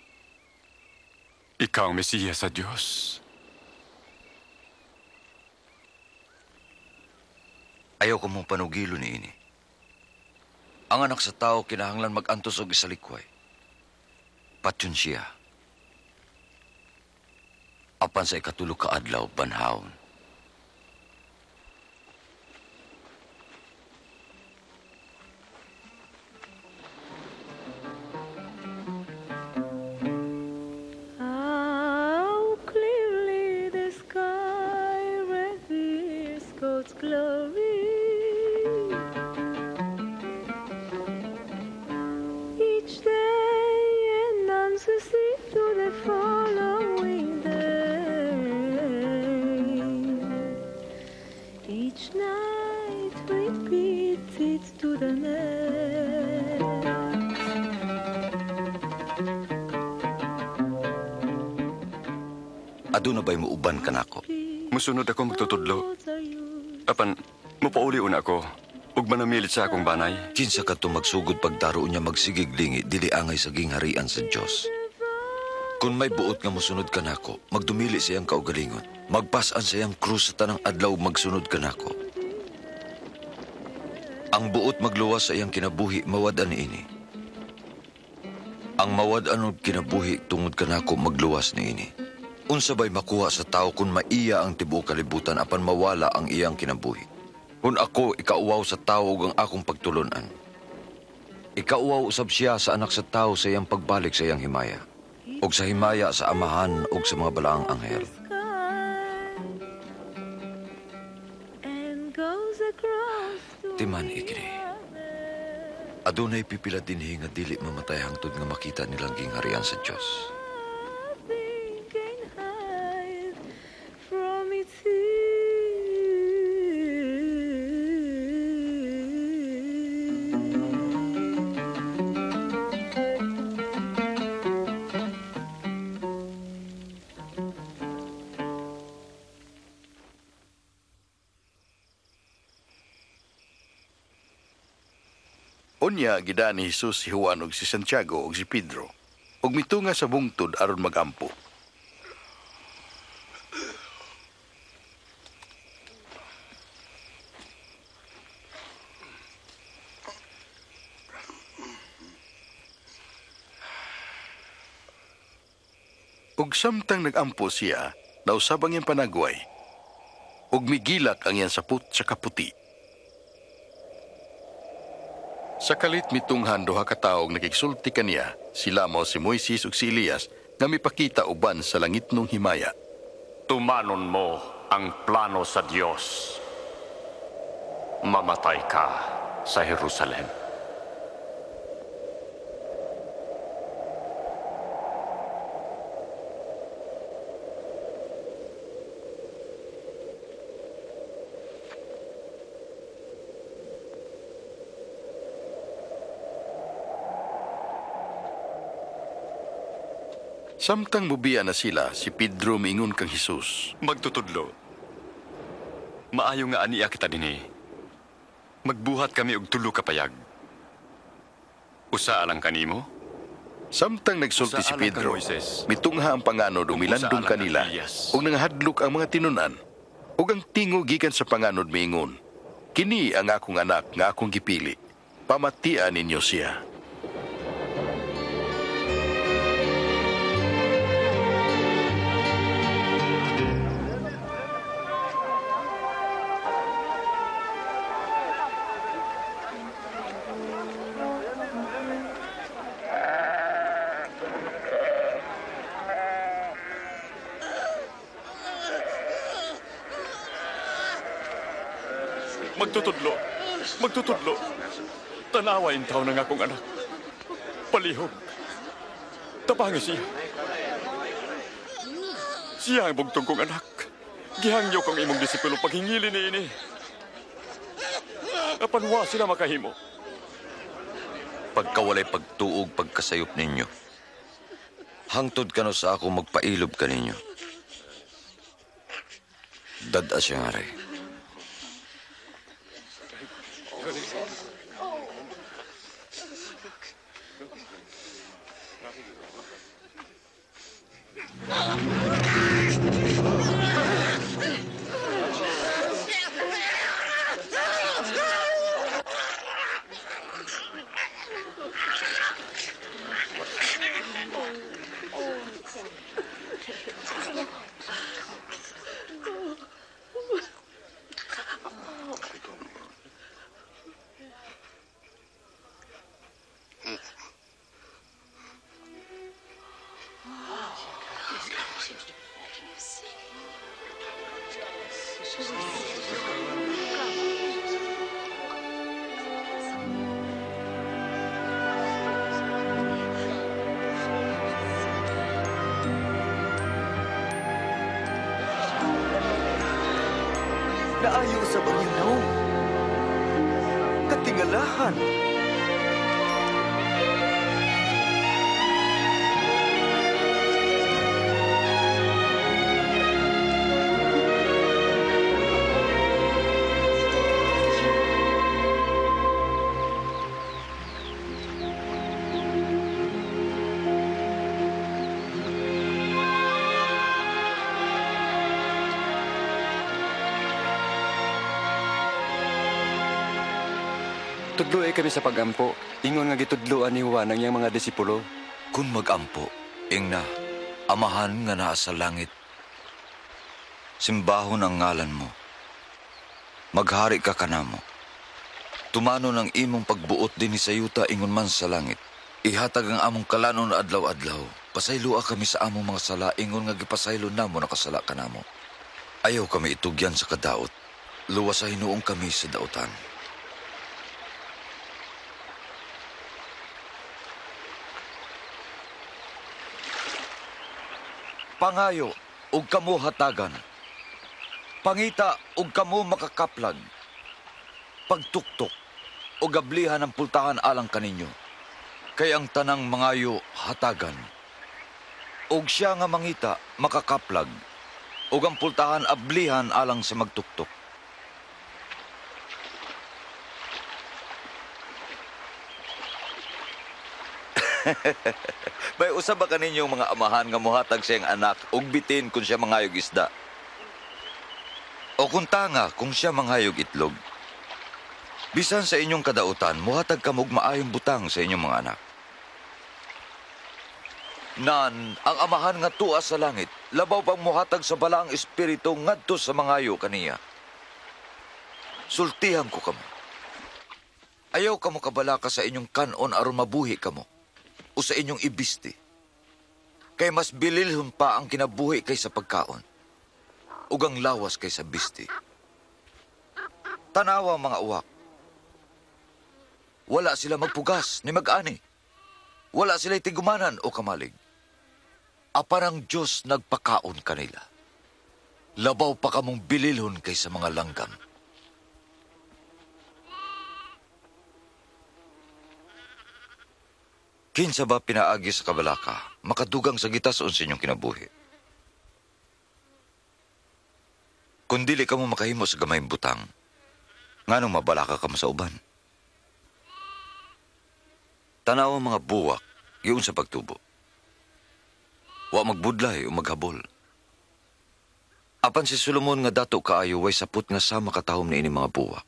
Ikaw ang Mesiyas sa Diyos. Ayaw ko mong panugilo ni ini. Ang anak sa tao kinahanglan mag-antos og isalikway. Patyon siya. Apan sa ikatulo ka adlaw banhawon. How clearly the sky reveals God's glory. Each day announces it to the following day. Each night repeats it to the next. Aduna ba'y muuban ka nako? Musunod ako magtutudlo. Apan, mupauli una ako. Ug manamilit sa akong banay. Kinsa ka to magsugod pagdaro niya magsigig lingi, dili angay sa gingharian sa Diyos. Kung may buot nga musunod ka nako, magdumili sa iyang kaugalingon. Magpasan sa iyang krus sa tanang adlaw magsunod ka nako. Ang buot magluwas sa iyang kinabuhi, mawad-an ini. Ang mawad-an og kinabuhi tungod ka nako magluwas ni ini. Unsa ba'y makuha sa tao kung maiya ang tibuok kalibutan apan mawala ang iyang kinabuhi? Kung ako ikauwaw sa tao ug ang akong pagtulunan. Ikauwaw usab siya sa anak sa tao sa iyang pagbalik sa iyang himaya. Ug sa himaya sa amahan ug sa mga balaang anghel. Timan ikri. Adunay pipila dinhi nga dili mamatay hangtod nga makita nilang gingharian sa Dios. Unya gidaan ni Jesus si Juan ug si Santiago ug si Pedro ug mitunga sa bungtod aron magampo. Ug samtang nagampo siya, nausab ang iyang panagway ug migilak ang iyang saput sa kaputi. Sa kalit mitunghan duha ka tawo nakigsulti kaniya, sila mao si Moises ug si Elias nga mipakita uban sa langitnong himaya. Tumanon mo ang plano sa Diyos. Mamatay ka sa Jerusalem. Samtang mubiya na sila, si Pedro miingon kang Jesus. Magtutudlo. Maayo nga aniya kita dinhi. Magbuhat kami og tulo ka payag. Usa alang kanimo? Samtang nagsulti si Pedro, mitungha ang panganod o milandong kanila, ug nangahadlok ang mga tinunan, ug ang tingo gikan sa panganod miingon, kini ang akong anak nga akong gipili. Pamatian ninyo siya. Magtutudlo. Magtutudlo. Tanawa yung tao ng akong anak. Palihog. Tabangi siya. Siya ang bugtong kong anak. Gihangyo kong imong disipulo paghingili ni ini. Apanwa sila makahimo. Pagkawalay pagtuog pagkasayop ninyo. Hangtod ka no sa ako magpailob ka ninyo. Dada siya nga rin. Naayo sa Panginoon. Katingalahan. Tudloy kami sa pagampo. Ingon nga gitudloan ni Juan ang iyang mga disipulo. Kung magampo, ing na, amahan nga naa sa langit. Simbahon ang ngalan mo. Maghari ka kanamo. Tumano ng imong pagbuot din ni sayuta ingon man sa langit. Ihatag ang among kalanon adlaw-adlaw. Pasaylua kami sa among mga sala ingon nga gipasaylo namo nakasala kanamo. Ayaw kami itugyan sa kadaot. Luwasay noong kami sa daotan. Pangayo, ug kamo hatagan. Pangita, ug kamo makakaplag. Pagtuktok, ug gablihan ang pultahan alang kaninyo. Kay ang tanang mangayo hatagan. Ug siya nga mangita, makakaplag. Ug ang pultahan ablihan alang sa magtuktok. May usab ba kaninyong mga amahan nga mohatag siyang anak ug bitin kung siya mangayog isda? O kung tanga kung siya mangayog itlog? Bisan sa inyong kadautan, mohatag kamog maayong butang sa inyong mga anak. Nan, ang amahan nga tuwa sa langit, labaw pang mohatag sa balaang espiritu ngadto sa mangayo kaniya. Sultihan ko kamo. Ayaw kamo kabalaka sa inyong kanon aron mabuhi kamo. O sa inyong ibisti. Kay mas bililhon pa ang kinabuhi kaysa pagkaon. Ug ang lawas kaysa bisti. Tanawa mga uwak. Wala sila magpugas ni mag-ani. Wala sila tigumanan o kamalig. Apan ang Diyos nagpakaon kanila. Labaw pa kamong bililhon kaysa mga langgam. Kinsa ba pinaagi sa kabalaka, makadugang sa gitas o sa inyong kinabuhi? Kung dili ka mo makahimo sa gamayng butang, nganong mabalaka ka mo sa uban? Tanaw ang mga buwak, yun sa pagtubo. Wa magbudlay o maghabol. Apan si Solomon nga dato kaayo way saput nga sama katahom ni ini mga buwak.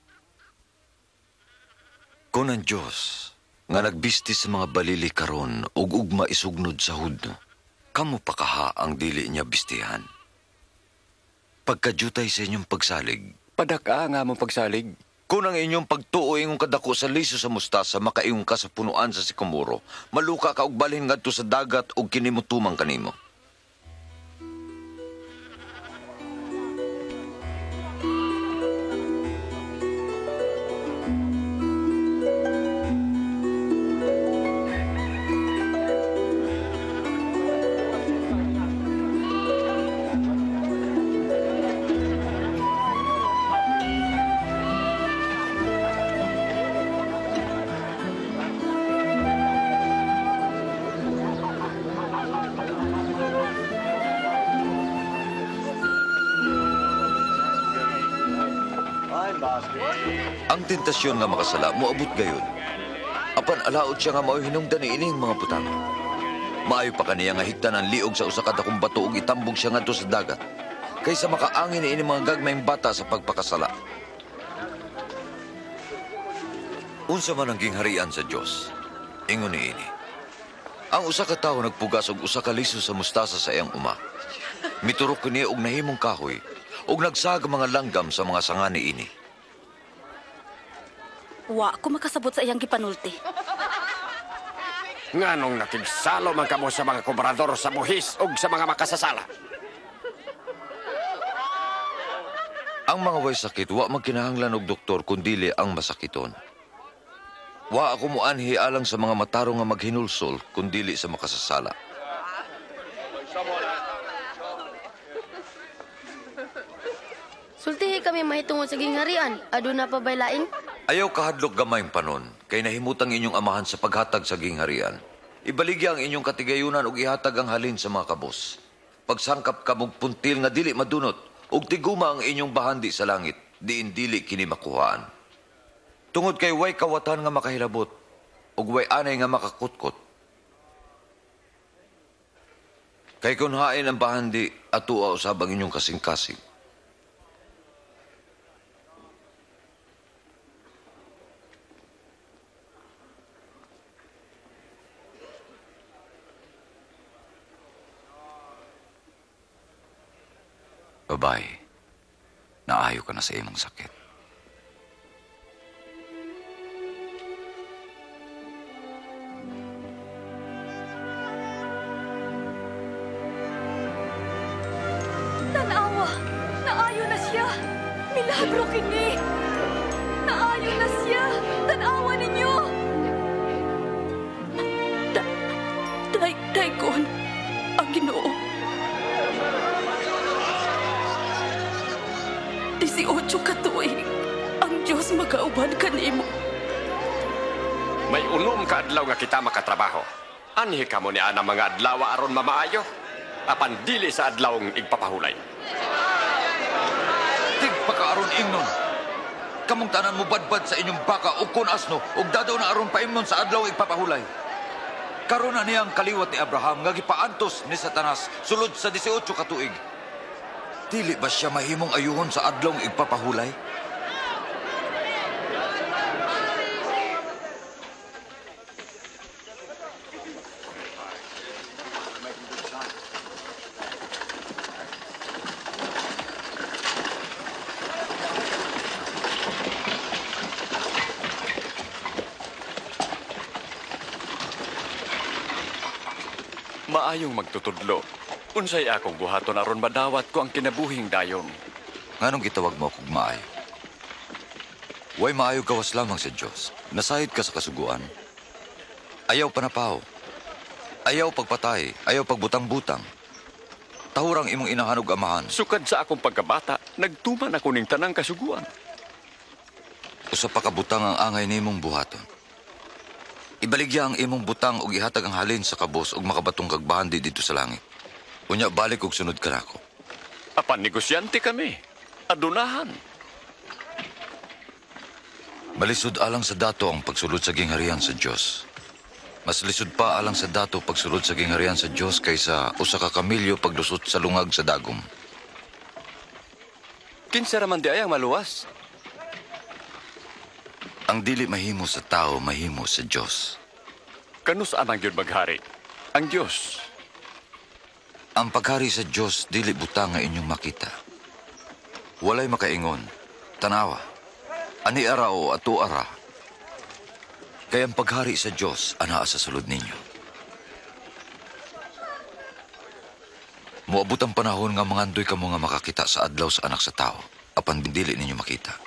Kung ang Diyos nga nagbisti sa mga balili karon ug ugma isugnod sa hudno, kamo pa kaha ang dili niya bistihan. Pagkadyutay sa inyong pagsalig, padaka nga mong pagsalig. Kung ang inyong pagtuo ingong kadako sa liso sa mustasa, makaingon ka sa punuan sa sikomoro, maluka ka og balhin ngadto sa dagat ug kinimutumang kanimo. Ang tentasyon nga makasala, moabot gayon. Apan alaot siya nga mao hinungdan ni ining mga putang. Maayo pa kaniya nga higtan ang liog sa usa ka dakong bato ug itambog siya ngadto sa dagat. Kaysa makaangin ni ining mga gagmayng bata sa pagpakasala. Unsa man ang gingharian sa Dios, ingon ni ini. Ang usa ka tawo nagpugas og usa ka liso sa mustasa sa iyang uma. Miturok kaniya og nahimong kahoy ug nagsag mga langgam sa mga sanga ni ini. Wa ko makasabot sa iyang gipanulti. Nganong nakigsalo man kamo sa mga kobrador sa buhis ug sa mga makasasala. Ang mga way sakit, wa magkinahanglan og doktor kundili ang masakiton. Wa ako muanhi alang sa mga matarong nga maghinulsol kundili sa makasasala. Sultihi kami mahitungod sa gingharian. Aduna pa baylain? Ayaw kahadlok gamayng panon, kay nahimutang inyong amahan sa paghatag sa gingharian. Ibaligya ang inyong katigayunan ug ihatag ang halin sa mga kabos. Pagsangkap kamog puntil nga dili madunot, ug tiguma ang inyong bahandi sa langit, diin dili kini makuhaan. Tungod kay way kawatan nga makahilabot, ug way anay nga makakutkot. Kay kun hain ang bahandi, atua usab ang inyong kasing-kasing. Babae, naayo ka na sa imong sakit. Tanawa, naayo na siya. Milagro kini. Naayo na siya. Tanawa ninyo. Day, daykon, ang Ginoo. Disiotso ka tuig, ang Diyos magauban kanimo. May unom ka adlaw nga kita makatrabaho. Anhi ka mo ni ana mga adlaw aron mamaayo. Apan dili sa adlawng igpapahulay. Tigpakaaron ingnon. Kamong tanan mo badbad sa inyong baka ug kun asno ug dadaw na aron paimnon sa adlaw igpapahulay. Karon na niyang kaliwat ni Abraham nga gipaantos ni Satanas sulod sa disiotso ka tuig. Dili ba siya mahimong ayuhon sa adlong igpapahulay? Maayong magtutudlo. Unsay akong buhaton aron madawat ko ang kinabuhing dayon. Nganong gitawag mo akong maayo? Way maayo gawas lamang sa Diyos. Nasayod ka sa kasuguan. Ayaw panapaw. Ayaw pagpatay. Ayaw pagbutang-butang. Tahurang imong inahanog amahan. Sukad sa akong pagkabata, nagtuman ako ning tanang kasuguan. Usa pa kabutang ang angay nimong buhaton. Ibaligya ang imong butang ug ihatag ang halin sa kabos ug makabatong kagbahandi dito sa langit. Unya balik ug sunod ka nako. Apan negosyante kami. Adunahan. Malisod alang sa dato ang pagsulod sa gingharian sa Dios. Mas lisod pa alang sa dato pagsulod sa gingharian sa Dios kaysa usa ka kamilyo paglusot sa lungag sa dagom. Kinsa raman di ay ang maluwas? Ang dili mahimo sa tao, mahimo sa Dios. Kanus anang yun maghari? Ang Dios. Ang paghari sa Diyos, dili butang nga inyong makita. Walay makaingon, tanawa, ani ara o ato ara. Kaya ang paghari sa Diyos, anaa sa sulod ninyo. Muabot ang panahon nga mangandoy ka mo nga makakita sa adlaw sa anak sa tao, apan dili ninyo makita.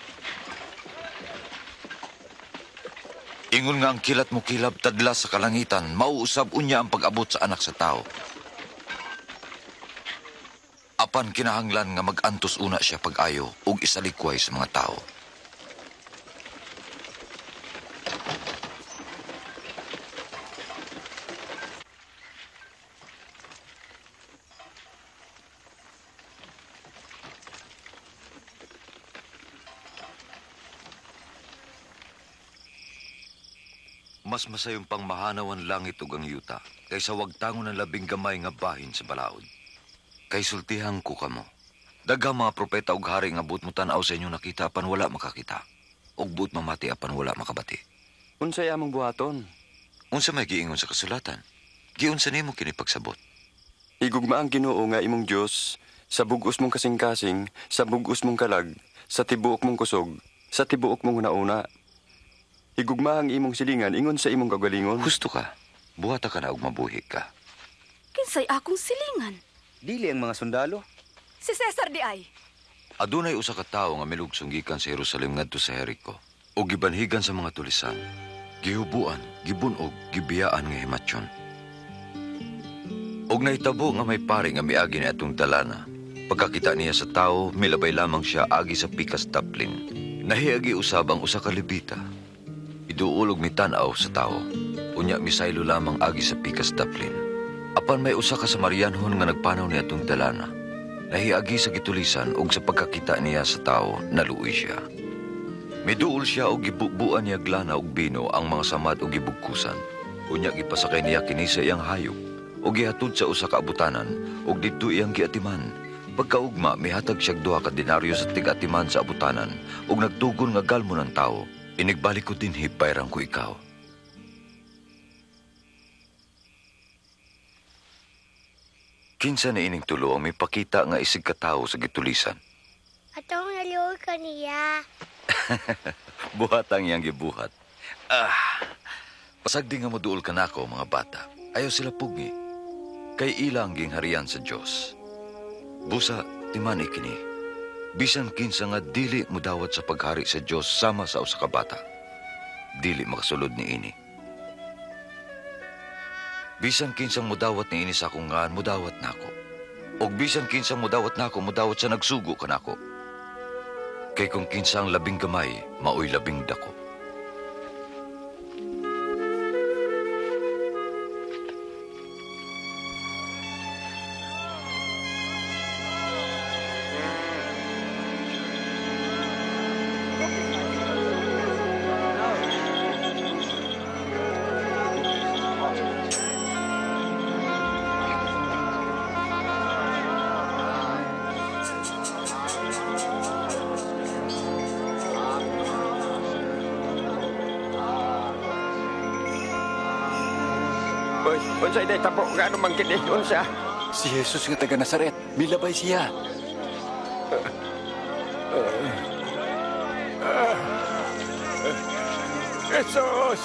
Ingon nga ang kilat mo kilab tadla sa kalangitan, mauusab unya ang pag-abot sa anak sa tao. Apan kinahanglan nga mag-antos una siya pag-ayo ug isalikway sa mga tao. Mas masayong pang mahanawan langit ug ang yuta kaysa wagtangon ng labing gamay nga bahin sa balaod. Kay sultihan ko kamo. Daghang mga propeta ug hari nga buot mo tan-aw sa inyong nakita apan wala makakita. Ug buot mamati apan wala makabati. Unsay among buhaton? Unsa may giingon sa kasulatan? Giunsa nimo kini pagsabot? Igugma ang Ginoo nga imong Dios sa bug-os mong kasing-kasing, sa bug-os mong kalag, sa tibuok mong kusog, sa tibuok mong una-una. Igugma ang imong silingan ingon sa imong kagalingon. Gusto ka? Buhata ka na ug mabuhi ka. Kinsay akong silingan? Dili ang mga sundalo. Si Cesar di ay. Adunay usa ka tawo nga milugsong gikan sa Jerusalem ngadto sa Jericho, o gibanhigan sa mga tulisan, gihubuan, gibunog, gibiyaan nga himatyon. Og nahitabo nga may pari nga miagi ni atong dalana. Pagkakita niya sa tao, milabay lamang siya agi sa pikas daplin. Nahiagi usab ang usa ka lebita. Iduulog mi tan-aw sa tao. Unya misaylo lamang agi sa pikas daplin. Apan may usa ka Samarianhon nga nagpanaw ni atong dalana. Nahiagi sa gitulisan ug sa pagkakita niya sa tao, naluoy siya. Miduol siya og gibubuan niya glana og bino ang mga samad og gibugkusan. Unya gipasakay niya kini sa iyang hayop og gihatod sa usa ka abutanan og didto iyang giatiman. Pagkaugma, mihatag siyag duha ka denaryo sa tig-atiman sa abutanan ug nagtugon nga galmo ng tao. Inigbalik ko dinhi bayrang ko ikaw. Kinsa na ining tulo ang may pakita nga isig ka tao sa gitulisan. Atong naluoy ka niya. Buhat ang iyang gibuhat. Ah, pasagdi nga moduol ka nako, mga bata. Ayaw sila pugni. Kay ilang gingharian sa Diyos. Busa, timan ikini. Bisan kinsa nga dili mudawat sa paghari sa Diyos sama sa usa ka bata. Dili makasulod ni ini. Bisan kinsang mudawat ni ini sa akong ngaan, mudawat nako. Og bisan kinsang mudawat nako, mudawat sa nagsugo ka nako. Kay kung kinsang labing gamay, maoy labing dako. Unsay day tabo nga anong mangkini unsa? Si Jesus nga taga Nazaret, milabay siya. Jesus!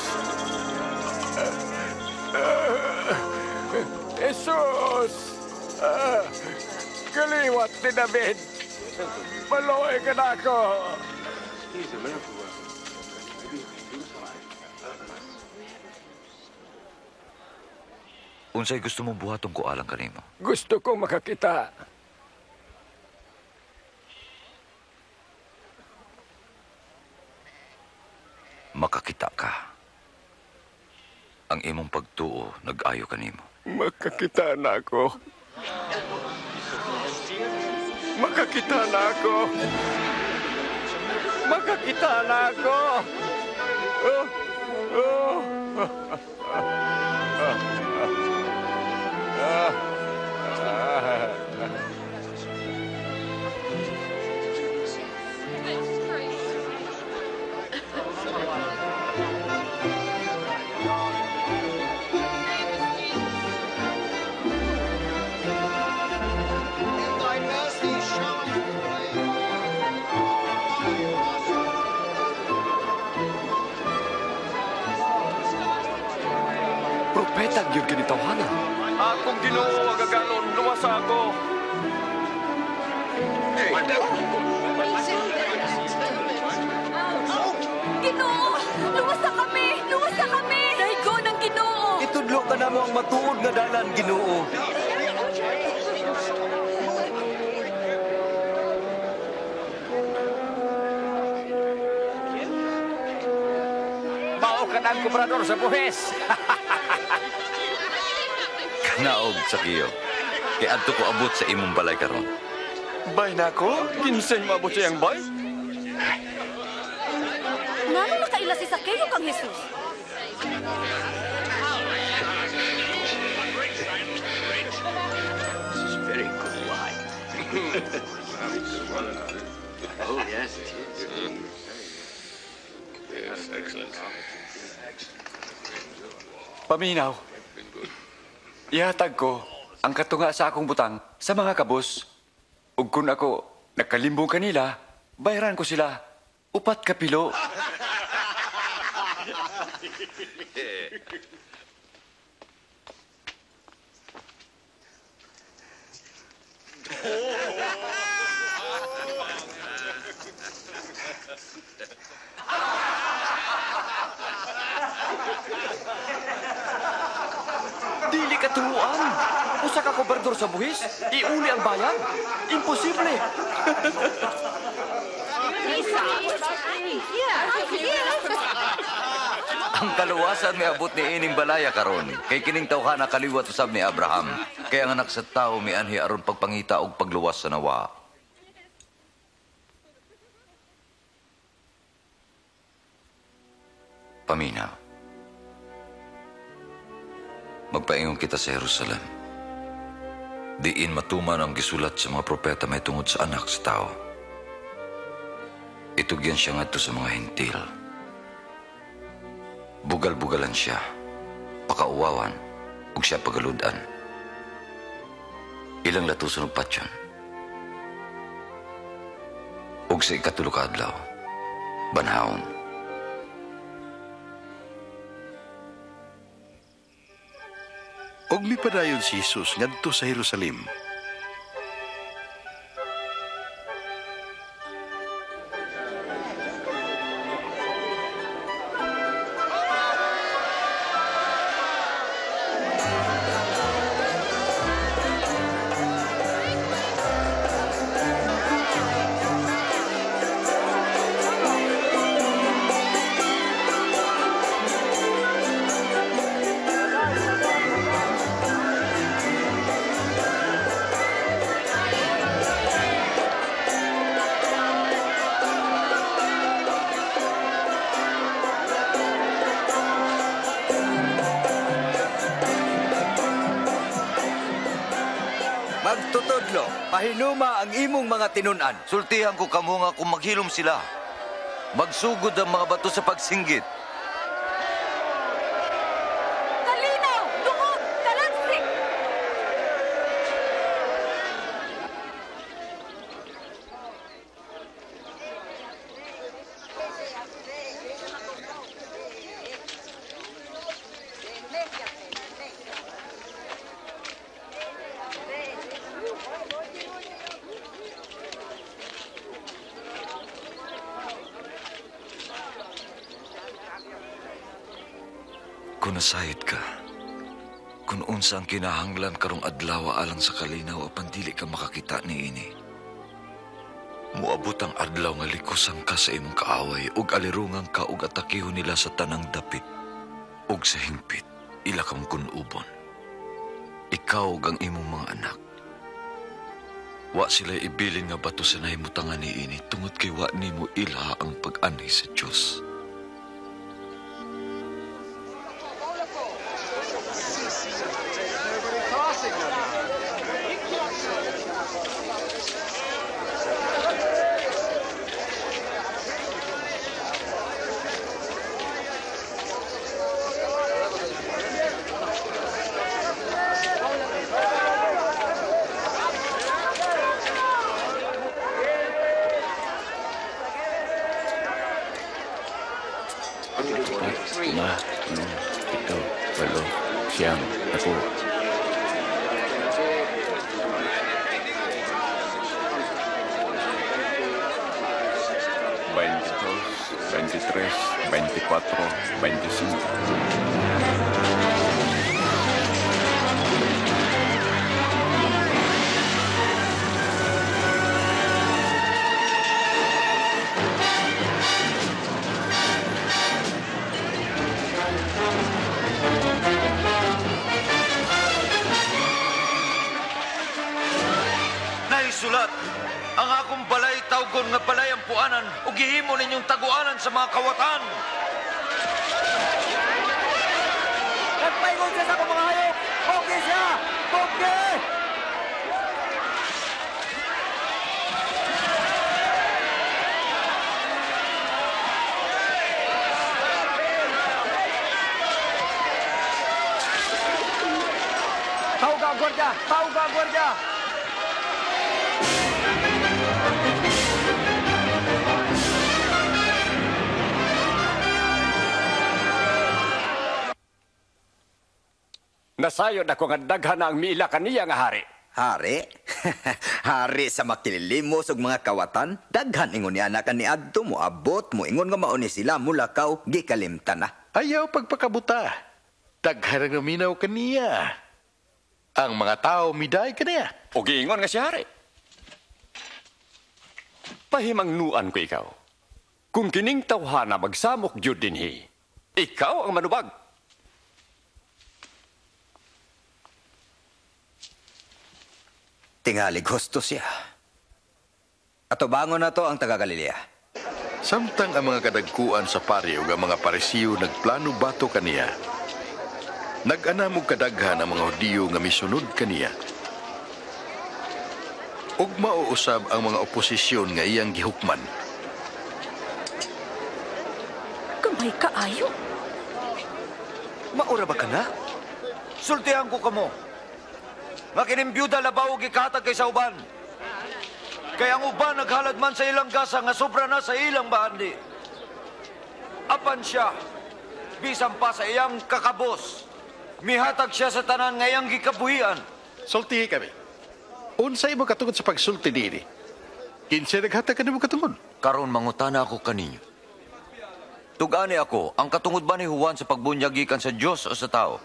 Jesus! Kaliwat ni David! Maluoy ka na ako! Unsay gusto mong buhaton ko alang kanimo? Gusto kong makakita. Makakita ka. Ang imong pagtuo nag-ayo kanimo. Makakita na ako. Makakita na ako. Makakita na ako. Oh, oh. Propeta gyud kini tawhana. Akong Ginoo agaganon, luwasa ako. Ginoo! Luwasa kami! Luwasa kami! Daigo ng Ginoo! Itudlo ka na mo ang matuod nga dalan, Ginoo. Mao ka ng gobernador sa buhes. Kanaog sa kiyo. Kay adto ko abot sa imong balay karon. Bay na ko? Kinsay mabot siyang bay? Ngano nakaila si Sakeyo kang Jesus? Very good wine. Oh, yes, it is. Yes, excellent. Paminaw. Ihatag ko ang katunga sa akong butang sa mga kabos. Ug kung ako nakalimbong kanila, bayaran ko sila. Upat kapilo. tuan. Usa ka gobernador sa buhis, iuli ang bayan. Imposible. Ang kaluwasan may abot ni ining balaya karon kay kining tawhana kaliwat usab ni Abraham. Kaya ang anak sa tao may anhi aron pagpangita og pagluwas sa nawa. Paminaw. Magpaingon kita sa Jerusalem. Diin matuman ang gisulat sa mga propeta may tungod sa anak sa tao. Itugyan siya ngadto sa mga hentil. Bugal-bugalan siya, pakauwawan, ug siya pagaludan. Ilang latuson og patyon. Ug sa ikatulo ka adlaw, banhaon. Og mipadayon si Jesus ngadto sa Jerusalem. Magtutudlo, pahinuma ang imong mga tinunan. Sultihan ko kamo nga kung maghilom sila. Magsugod ang mga bato sa pagsinggit. Kalinaw! Dungog! Talansik! Kung nasayod ka, kung unsa ang kinahanglan karong adlaw alang sa kalinaw apan dili ka makakita ni ini. Muabot ang adlaw nga likusan ka sa imong kaaway ug alirungan ka ug atakihon nila sa tanang dapit ug sa hingpit ila kang kunubon. Ikaw ug ang imong mga anak. Wa sila ibilin nga bato sa nahimutangan ni ini tungod kay wa nimo ilha ang pag-anhi sa Dios. Lima, enam, pito, walo, siyam, ako. Veintidós, veintitrés, veinticuatro, veinticinco. Sulat, ang akong balay tawgon nga balay ang puanan ug gihimo ninyong taguanan sa mga kawatan. Nagpaingon siya sa akong mga hayop! Pogi siya! Pogi! Tawag ang gwardiya! Tawag ang gwardiya! Nasayod ako nga daghan na ang miila kaniya nga hari. Hari? Hari sa makililimos ug mga kawatan? Daghan ingon niya na ni adto mo abot mo ingon nga mao ni sila mulakaw gikalimtan na. Ayaw pagpakabuta. Daghan nga minaw kaniya. Ang mga tao miday kaniya. O giingon nga si Hari. Pahimangnuan ko ikaw. Kung kining tawhana magsamok jud dinhi, ikaw ang manubag. Tingali gusto siya. Atubangon na to ang taga Galilea. Samtang ang mga kadagkuan sa pari ug ang mga parisiyo nagplano bato kaniya, nag-anamog kadaghan ang mga Hudiyo nga misunod kaniya. Ug mauusab ang mga oposisyon nga iyang gihukman. Kamay kaayo. Maura ba ka na? Sultihan ko kamo. Makinimbyuda labaw gikatag kay sa uban. Kaya ang uban naghalad man sa ilang gasa nga sobra na sa ilang bahandi. Apan siya, bisan pa sa iyang kakabos, mihatag siya sa tanan nga iyang gikabuhian. Sultihi kami. Unsay mo katungod sa pagsulti diri? Kinsa naghatag kanimo katungod? Karon mangutana ako kaninyo. Tugani ako, ang katungod ba ni Juan sa pagbunyag gikan sa Dios o sa tao?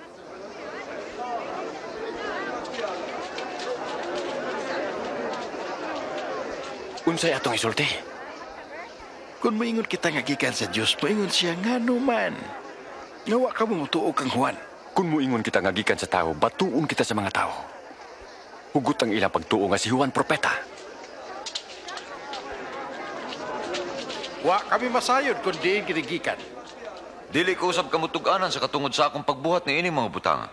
Unsay atong isulti? Kung maingon kita nga gikan sa Dios, maingon siya ngano man. Ngawa ka mo tuo kang Juan. Kung moingon kita nga gikan sa tao, batuon kita sa mga tao. Hugot ang ilang pagtuo nga si Juan Propeta. Wa kami masayod kung diin kinigikan. Dili ko usab kamutuganan sa katungod sa akong pagbuhat ni ining mga butanga.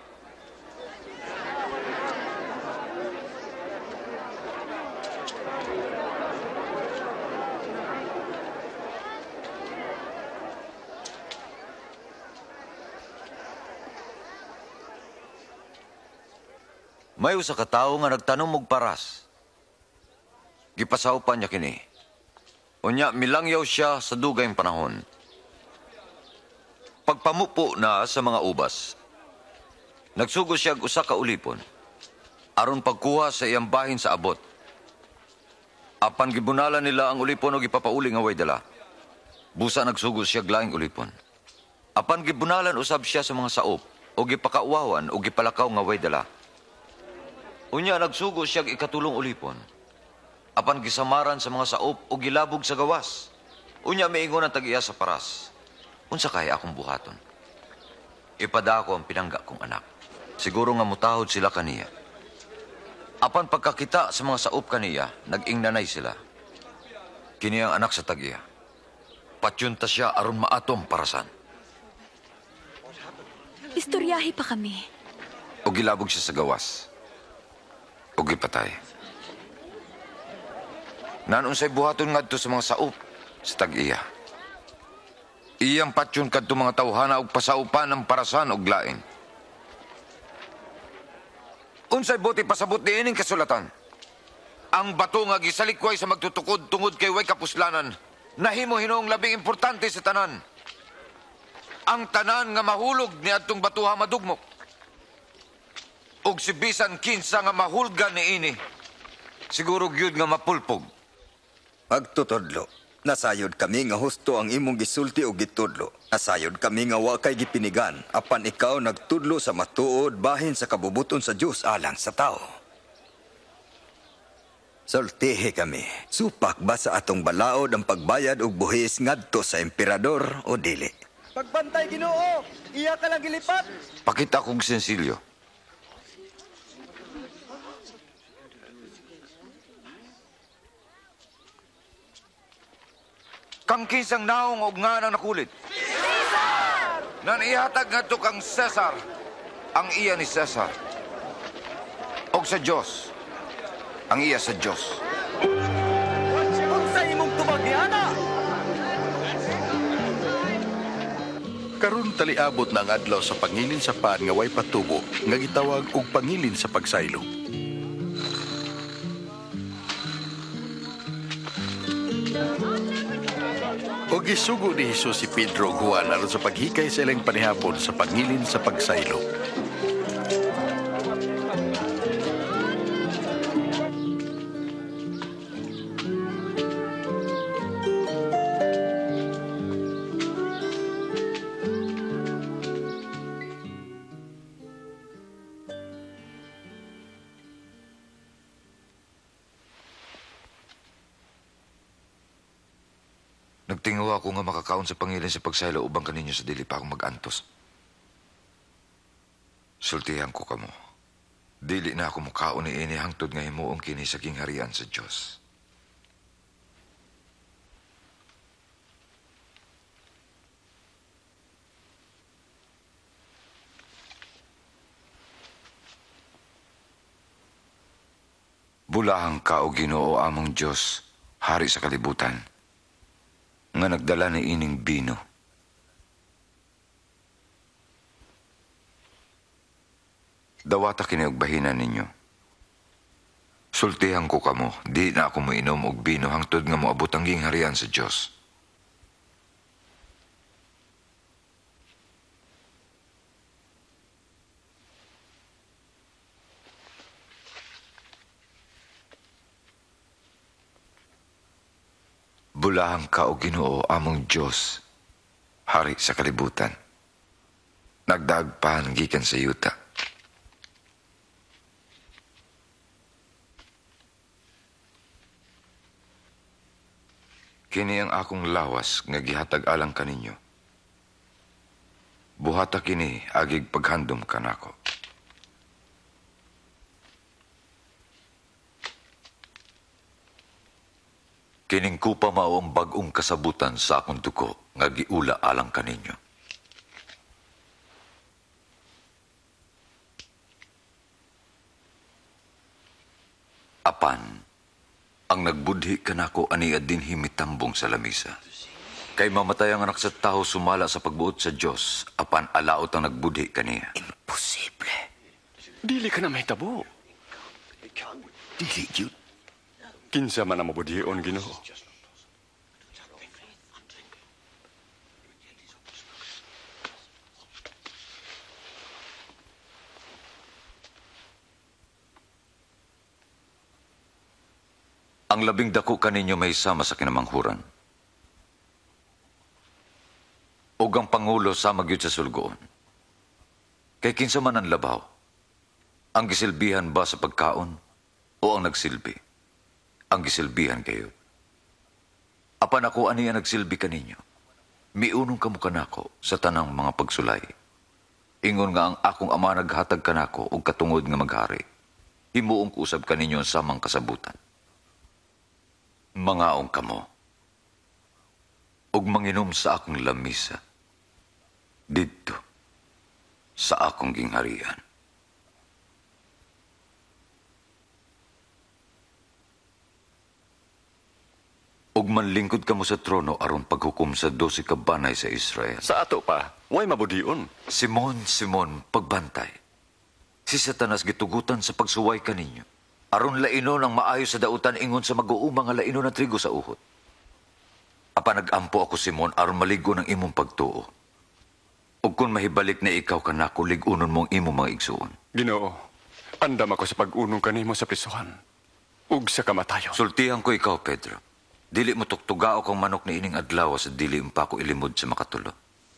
May usa ka tawo nga nagtanom og paras. Gipasawpan niya kini. Unya milangyaw siya sa dugayng panahon. Pagpamupo na sa mga ubas, nagsugo siya og usa ka ulipon aron pagkuha sa iyang bahin sa abot. Apan gibunalan nila ang ulipon og ipapauli nga way dala. Busa nagsugo siya og laing ulipon. Apan gibunalan usab siya sa mga saop og gipakauwawan og gipalakaw nga way dala. Unya nagsugo siya ikatulong ulipon. Apan gisamaran sa mga saop o gilabog sa gawas. Unya miingon ang tag-iya sa paras. Unsa kay akong buhaton? Ipada ko ang pinangga kong anak. Siguro nga mutahod sila kaniya. Apan pagkakita sa mga saop kaniya, nag-ingnanay sila. Kini ang anak sa tag-iya. Patyunta siya aron maatom parasan. Istoryahi pa kami. O gilabog siya sa gawas. O gipatay. Nanunsay buhaton ngadto sa mga saop sa tag-iya. Iyang patyon kadto mga tawhana og pasaupan ng parasan og lain. Unsay buti pasabot ni ining kasulatan? Ang bato nga gisalikway sa magtutukod tungod kay way kapuslanan, nahimo hinong labing importante sa tanan. Ang tanan nga mahulog ni adtong batuha madugmok. Og si bisan kinsa nga mahulgan ni ini, siguro gyud nga mapulpog. Pagtutodlo, nasayod kami nga husto ang imong gisulti o gitudlo. Nasayod kami nga wa kay gipinigan, apan ikaw nagtudlo sa matuod bahin sa kabubuton sa Dios alang sa tao. Sultihi kami, supak ba sa atong balaod ang pagbayad og buhis ngadto sa emperador o dili? Pagbantay Ginoo, iya ka lang gilipat. Pakita kong sensilyo. Kang kinsang naong og nga nang nakulit. Cesar! Nan ihatag nga to kang Cesar, ang iya ni Cesar. Og sa Diyos, ang iya sa Diyos. Kung sa imong tubagyana! Karon taliabot na ang adlaw sa pangilin sa paan nga way patubo nga gitawag og pangilin sa pagsaylo. O gisugo ni Jesus si Pedro ug Juan aron sa paghikay sa ilang panihapon sa pangilin sa pagsaylo. Tingo ako nga makakaon sa pangilin sa pagsaylo ubang kaninyo sa dili pa akong mag-antos. Sultihan ko kamo. Dili na ako mukaon ni ini hangtod nga himuong kini sa kingharian sa Diyos. Bulahang ka o Ginoo among Diyos, hari sa kalibutan, nga nagdala ni ining bino. Dawata kini og bahinan ninyo. Sultihan ko kamo, di na ako moinom og bino hangtod nga moabot ang gingharian sa Diyos. Bulahang ka o Ginoo among Diyos, hari sa kalibutan. Nagdagpahan gikan sa yuta. Kini ang akong lawas nga gihatag alang kaninyo. Buhata kini agig paghandom kanako. Kining kupa mao ang bag-ong kasabutan sa akong duko nga giula alang kaninyo. Apan, ang nagbudhi kanako aniya din himitambong sa lamisa. Kay mamatay ang anak sa tao sumala sa pagbuot sa Diyos, apan alaot ang nagbudhi kaniya. Imposible. Dili ka na may tabo. Dili yun. Kinsa man ang mabudhion, Ginoo. Ang labing dako kaninyo may sama sa kinamanghuran. Ug ang Pangulo sama gyud sa sulgoon. Kay kinsa man ang labaw, ang gisilbihan ba sa pagkaon o ang nagsilbi? Ang gisilbihan kayo. Apan ako aniya nagsilbi kaninyo. Miunong kamo kanako sa tanang mga pagsulay. Ingon nga ang akong ama naghatag kanako og katungod nga maghari. Himuong kusab kaninyo ang samang kasabutan. Mangaong kamo. Og manginom sa akong lamisa. Didto sa akong gingharian. Og manlingkod kamo sa trono aron paghukom sa dose ka banay sa Israel. Sa ato pa, way mabudion. Simon, Simon, pagbantay. Si Satanas gitugutan sa pagsuway kaninyo. Aron lainon ang maayo sa dautan ingon sa mag-uumang nga lainon ng trigo sa uhot. Apa nag-ampo ako, Simon, aron maligo ng imong pagtuo. Og kung mahibalik na ikaw kanako, ligunon mong imong mga igsuon. Ginoo, andam ako sa pag-unong kanimo sa prisuhan. Ug sa kamatayon. Sultihan ko ikaw, Pedro. Dili mo tuktugao kang manok ni ining adlaw sa dili pa ko ilimod sa makatulo.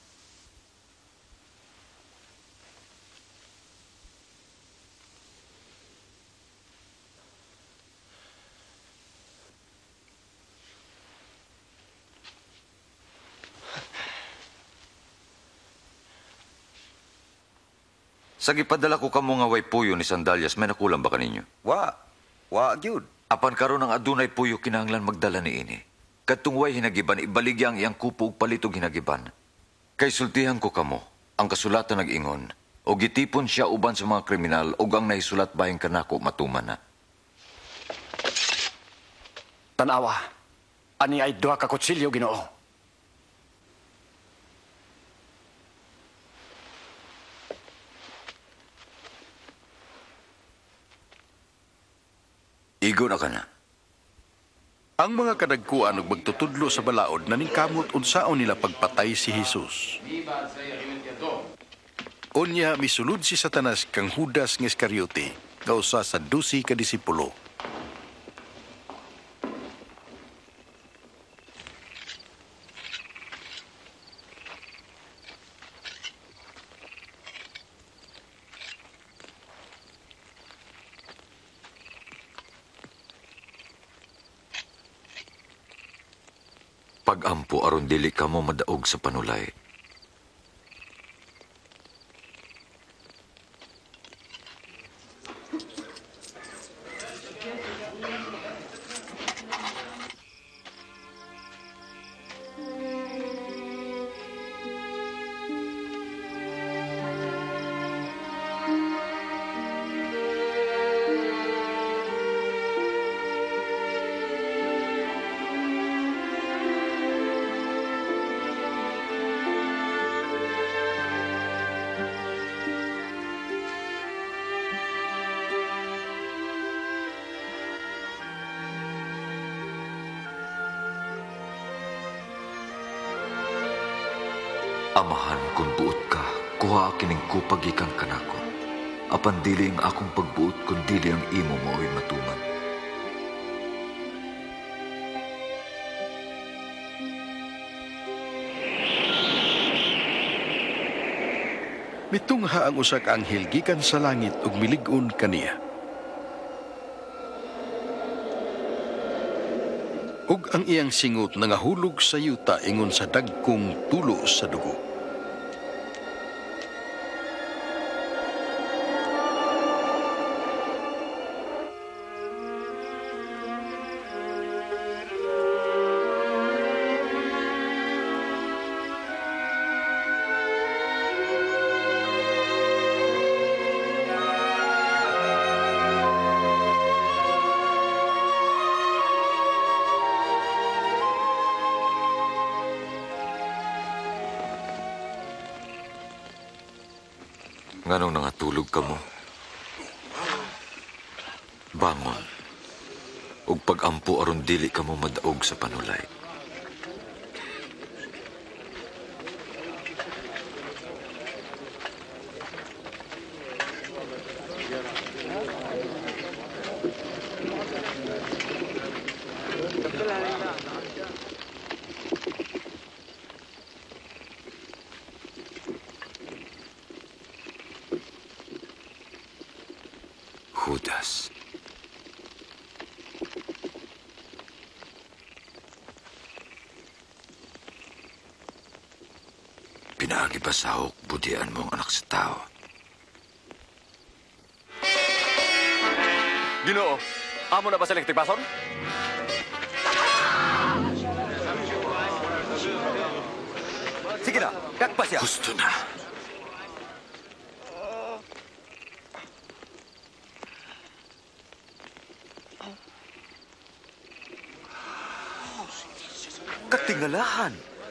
Sa gipadala ko kamo nga way puyo ni Sandalias, may nakulang ba kaninyo? Wa, wa gyud. Apan karon ang adunay puyo kinahanglan magdala ni ini. Kadtong way hinagiban, ibaligya ang iyang kupo ug palitog hinagiban. Kay sultihan ko kamo, ang kasulatan nag-ingon, o gitipon siya uban sa mga kriminal ug ang nahisulat bahin kanako matuman na. Tanawa, ani ay duha ka kutsilyo, Ginoo. Igo na ka na. Ang mga kadagkuan ug magtutudlo sa balaod naningkamot unsaon nila pagpatay si Jesus. Unya misulod si Satanas kang Judas nga Iscariote, nga usa sa dusi ka disipulo. Pagampo aron dili ka mo madaog sa panulay. Amahan, kung buot ka, kuha kining kupag ikang kanako. Apan dili ang akong pagbuot, kung dili ang imo mao'y matuman. Mitungha ang usa ka anghel gikan sa langit ug milig-on kaniya. Ug ang iyang singot nangahulog sa yuta ingon sa dagkong tulo sa dugo. Nganong nangatulog ka mo? Bangon. Ug pagampo aron dili ka mo madaog sa panulay. Judas. Pinaagi ba sahok budian mo ang anak sa tao? Ginoo, amo na ba sa electric bason? Sige na, dakpa siya. Gusto na. Katingalahan.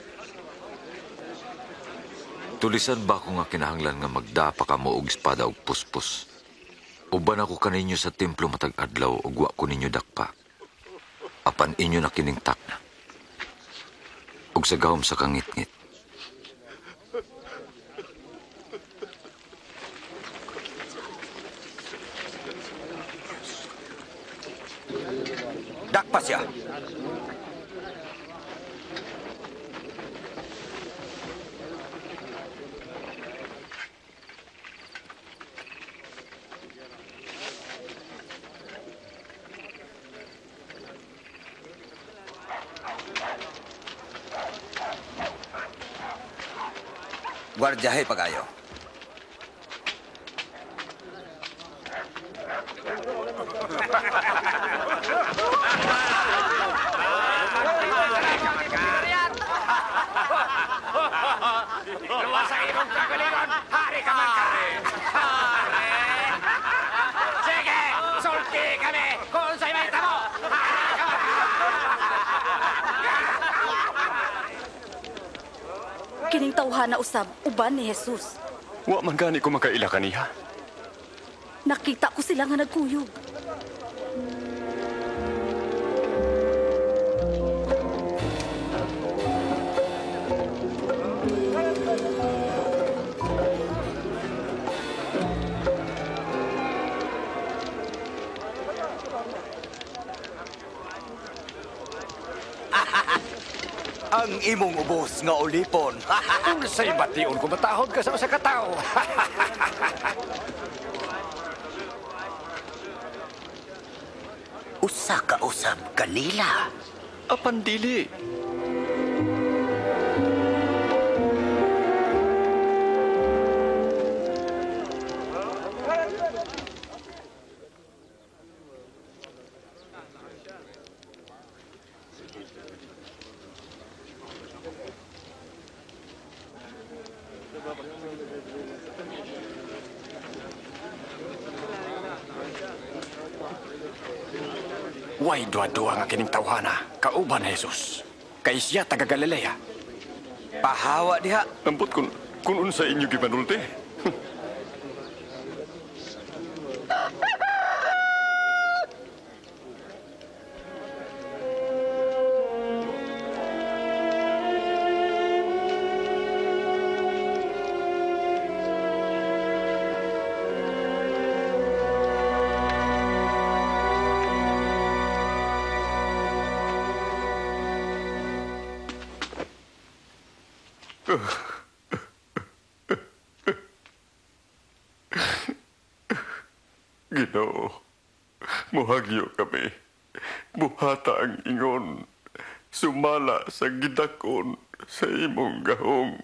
Tulisan ba ako nga kinahanglan nga magdapa ka mo og espada og puspos? Uban ako kaninyo sa templo matag adlaw ug wa ko ninyo dakpa. Apan inyo na kining takna. Ug sa gahom sa kangit-ngit. Dakpa siya. Guardiahe pagayo. Luwas sa ilong kagalingon, hari ka man kami! Sige, sulti kami kung sa'y may tamo! Kining tawhana usab, uban ni Jesus. Wa man gani ko makaila kaniya. Nakita ko sila nga nagkuyog. Ang imong ubos nga ulipon. Unsay bation kung matahod ka sa usa ka tawo. Usa ka usab kanila. Apan dili. Way dua-dua nga kining tawhana, kauban Jesus. Kay siya taga Galilea. Pahawa diha. Ampot kun kun unsa inyo gipanulti? Ginoo, muhagyo kami. Buhata ang ingon. Sumala sa gidakon sa imong gahong.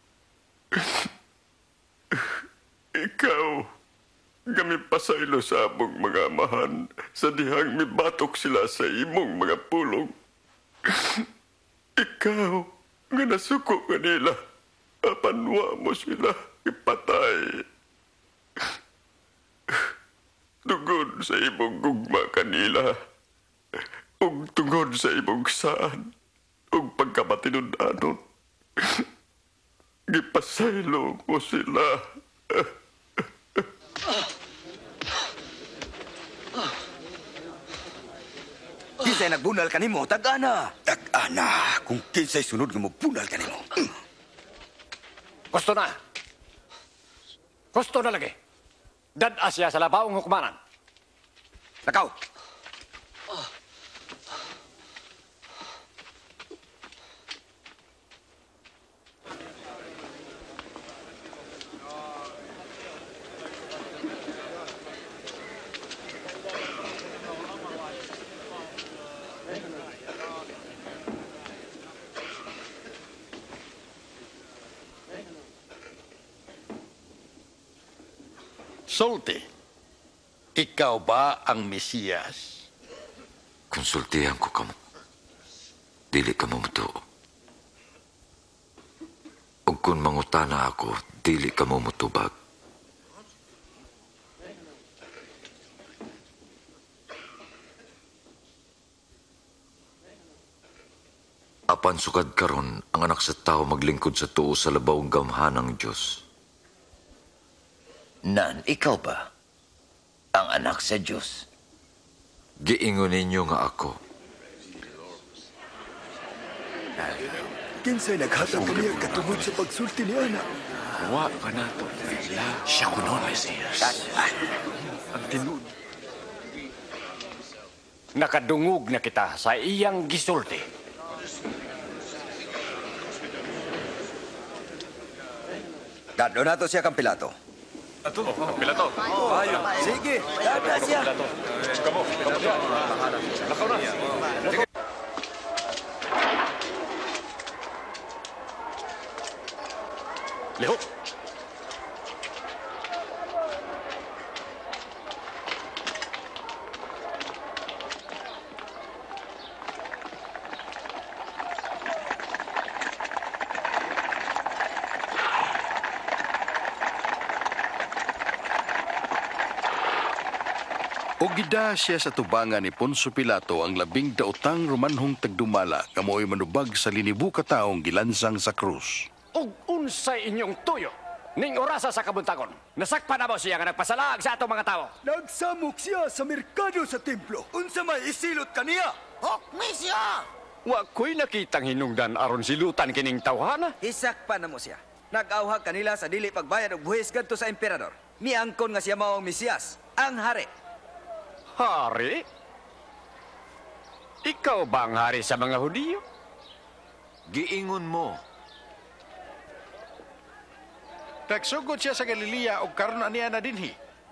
Ikaw, kami pasaylo sa among mga amahan sa dihang mibatok sila sa imong mga pulong. Ikaw, nga nasuko kanila, apanwa mo sila ipatay. Tungod sa imong gugma kanila, ug tungod sa imong saan, ug pagkamatinud-anon, gipasaylo mo sila. Kinsay nagbunal kanimo, tag-ana. Tag-ana, kung kinsay sunod nga magbunal kanimo. Gusto na. Gusto na lagi. Dad siya sa labaong hukmanan. Lakaw. Sulti, ikaw ba ang Mesiyas? Konsultihan ko kamo. Dili ka mamutuo. Ug kung mangutana ako, dili ka mamutubag. Apan sukad karon ang anak sa tao maglingkod sa tuo sa labawong gamhanang Diyos. Nan, ikaw ba? Ang anak sa Diyos? Giingon ninyo nga ako. Kinsay naghatag kaniya katungod sa pagsulti ni Ana? Wa ka na to. Siya kuno, Mesiyas. Ang tinud. Nakadungog na kita sa iyang gisulti. Dadlo na to siya kang Pilato. Ato, oh, Pilato. Oh, ayun. Sige, dada siya. Pilato. Kamo, kamo siya. Lakaw na. Sige. Lihok. O gida siya sa tubangan ni Poncio Pilato ang labing daotang Romanhong tagdumala kamoy manubag sa linibu ka taong gilansang sa krus. Ug unsay inyong tuyo ning orasa sa kabuntagon. Nasakpan na mo siya nga nagpasalag sa atong mga tao. Nagsamok siya sa merkado sa templo. Unsa may isilot kaniya? Hokmi siya! Wa ko'y nakitang hinungdan aron silutan kining tawhana. Isakpan na mo siya. Nag-awhag kanila sa dili pagbayad og buhis kadto sa emperador. Miangkon nga siya mao ang Mesiyas, ang hari. Hari? Ikaw ba ang hari sa mga Hudiyo? Giingon mo. Nagsugod siya sa Galilea o karon aniya na dinhi.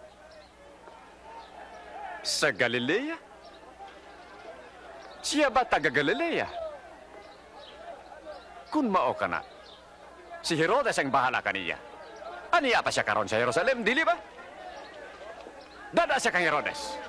Sa Galilea? Siya ba taga Galilea? Kung mao ka na, si Herodes ang bahala kaniya. Aniya pa siya karon sa Jerusalem, dili ba? Dada siya kang Herodes.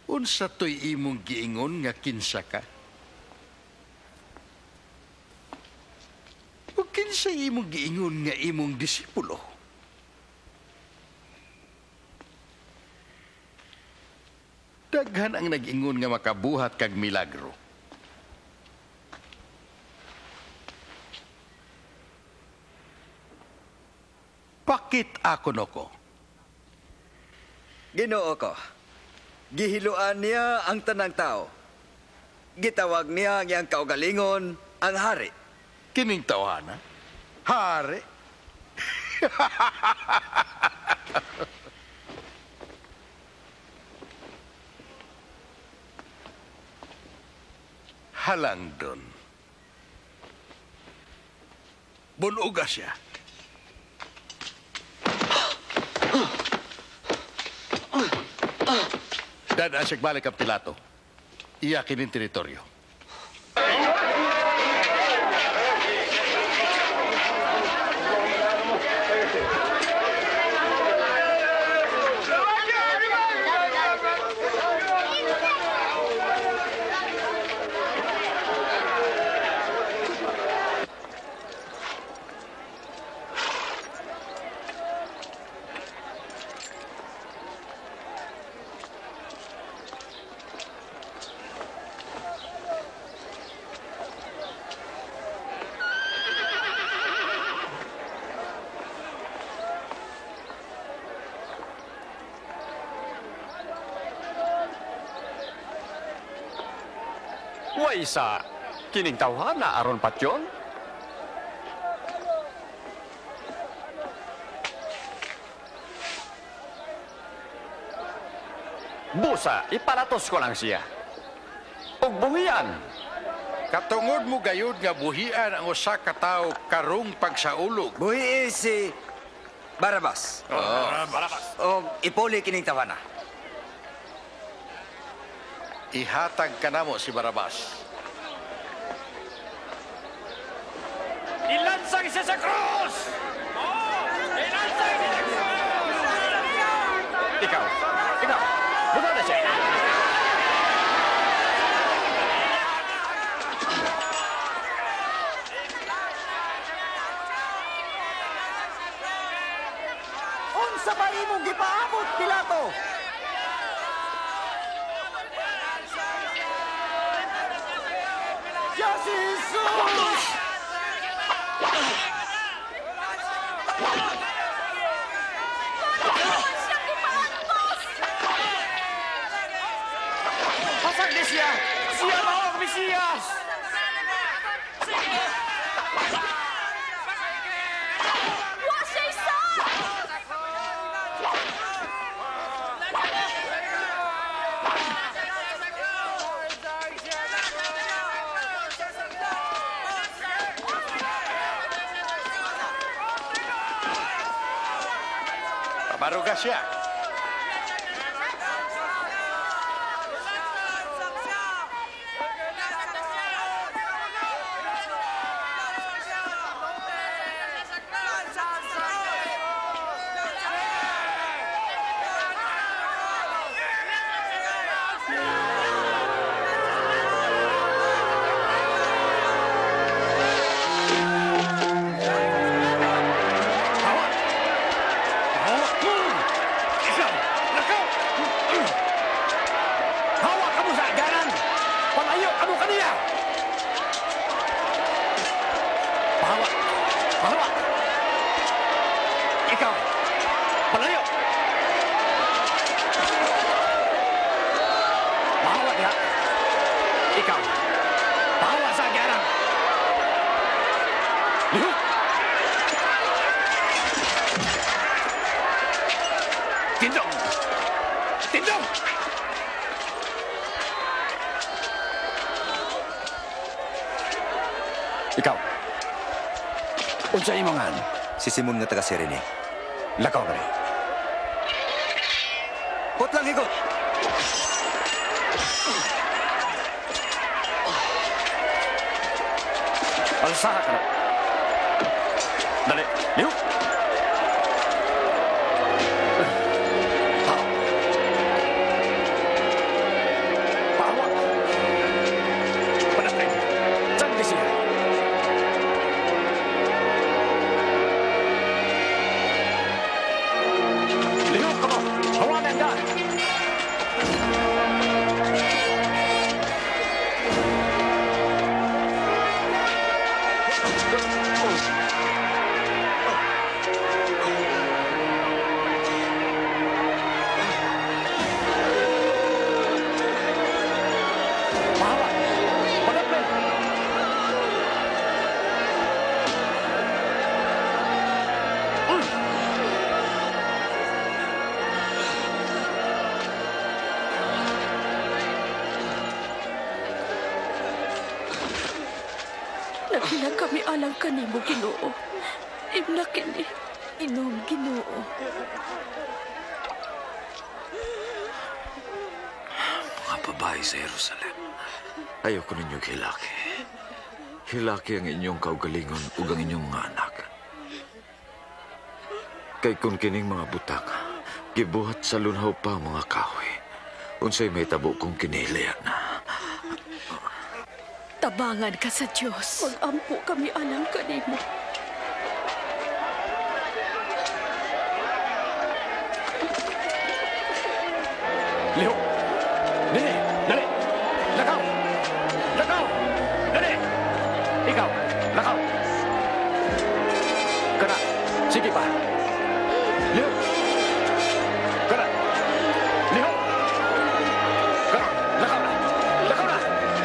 Unsa to'y imong giingon nga kinsa ka? O kinsa imong giingon nga imong disipulo? Daghan ang nag-ingon nga makabuhat kag milagro. Bakit ako noko? Ginoo ko, gihiluan niya ang tanang tao. Gitawag niya ang kaugalingon ang hari. Kining tawhana? Hari? Halang doon. Bunuga siya. Dadaan siya balik ang Pilato. Iyakin ang teritoryo. Way sa kining tawhana aron patyon? Busa, ipalatos ko lang siya. Og buhian. Katungod mo gayud nga buhian ang usa ka tawo karong pagsaulog. Buhi si Barabas. Oh. Barabas. O ipuli kining tawana. Ihatag ka na mo si Barabas. Ilansang siya sa krus! Ilansang siya sa krus! Ikaw, ikaw, buta na siya. Unsa ba imong gipaabot, Pilato? Siya si Jesus! Pasag di siya! Siya mao ang Mesiyas! Wa siya isa! Maruga siya. Tindong! Tindong! Ikaw, unsa imongan? Si Simon nga taga Sirene. Lakaw na rin. Putlang higot! Alsaha ka na. Dali, liw! Dakila kami alang kanimo, Ginoo. Imna kini. Inom, Ginoo. Mga babae sa Jerusalem, ayoko ninyo hilaki. Hilaki ang inyong kaugalingon ug ang inyong mga anak. Kay kung kining mga butak, gibuhat sa lunhaw pa ang mga kahoy. Unsay may tabo kong kinilian na. Tabangan ka sa Diyos. Mag-ampo kami alang kanimo. Liho! Dali! Dali! Lakaw! Lakaw! Dali! Ikaw! Lakaw! Kana! Sige pa! Liho! Kana! Liho! Kana! Lakaw na! Lakaw na!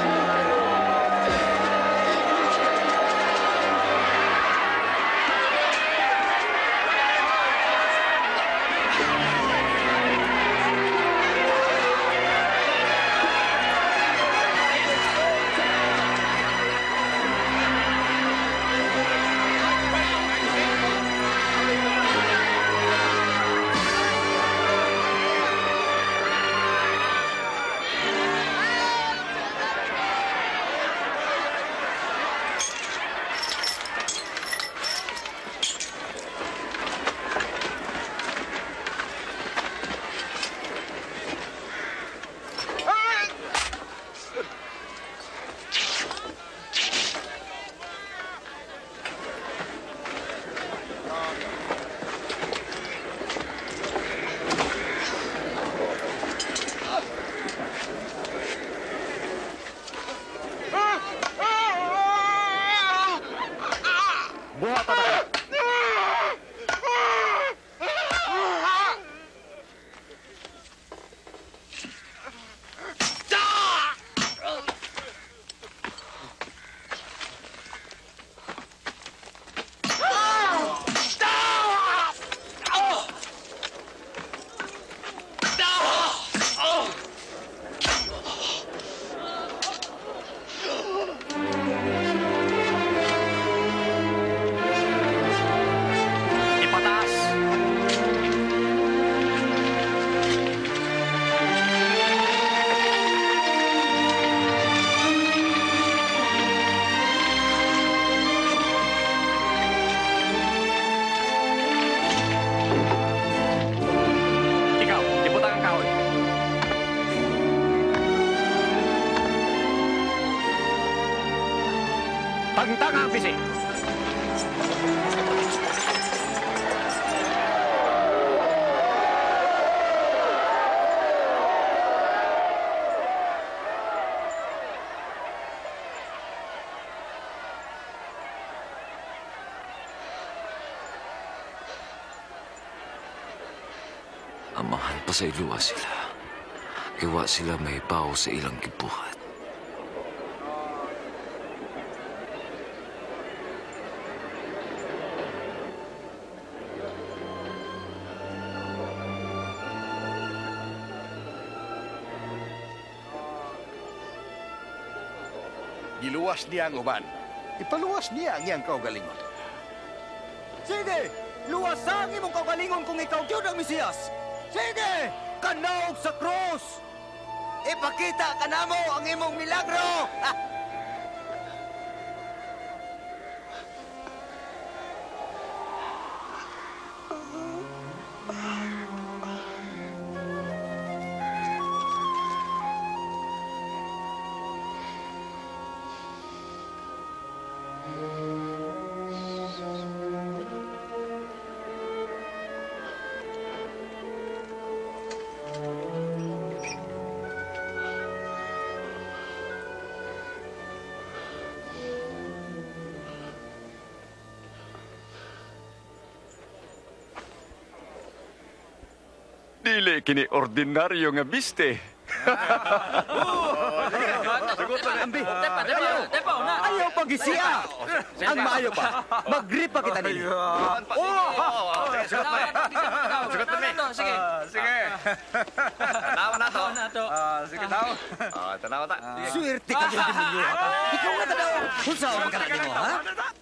Tagtang ang pisik. Amahan pa sa iluwa sila. Iwa sila may pao sa ilang gibuhat. Giluwas niya ang uban. Ipaluwas niya ang iyang kaugalingon. Sige! Luwasang imong kaugalingon kung ikaw yun ang Mesiyas! Sige! Kanaog sa krus! Ipakita ka na mo ang imong milagro! Ha! Dili kini ordinaryo nga biste. Ayaw pag-isiya! Ang maayo pa, mag-grip pa kita nila. Sugot mo. Sige. Sige. Nawa na to. Ah, sige daw. Ah, tanaw ta. Swerte ka dyan, Demonyo. Ikaw nga tanaw. Kung saan mo ka na mo, ha?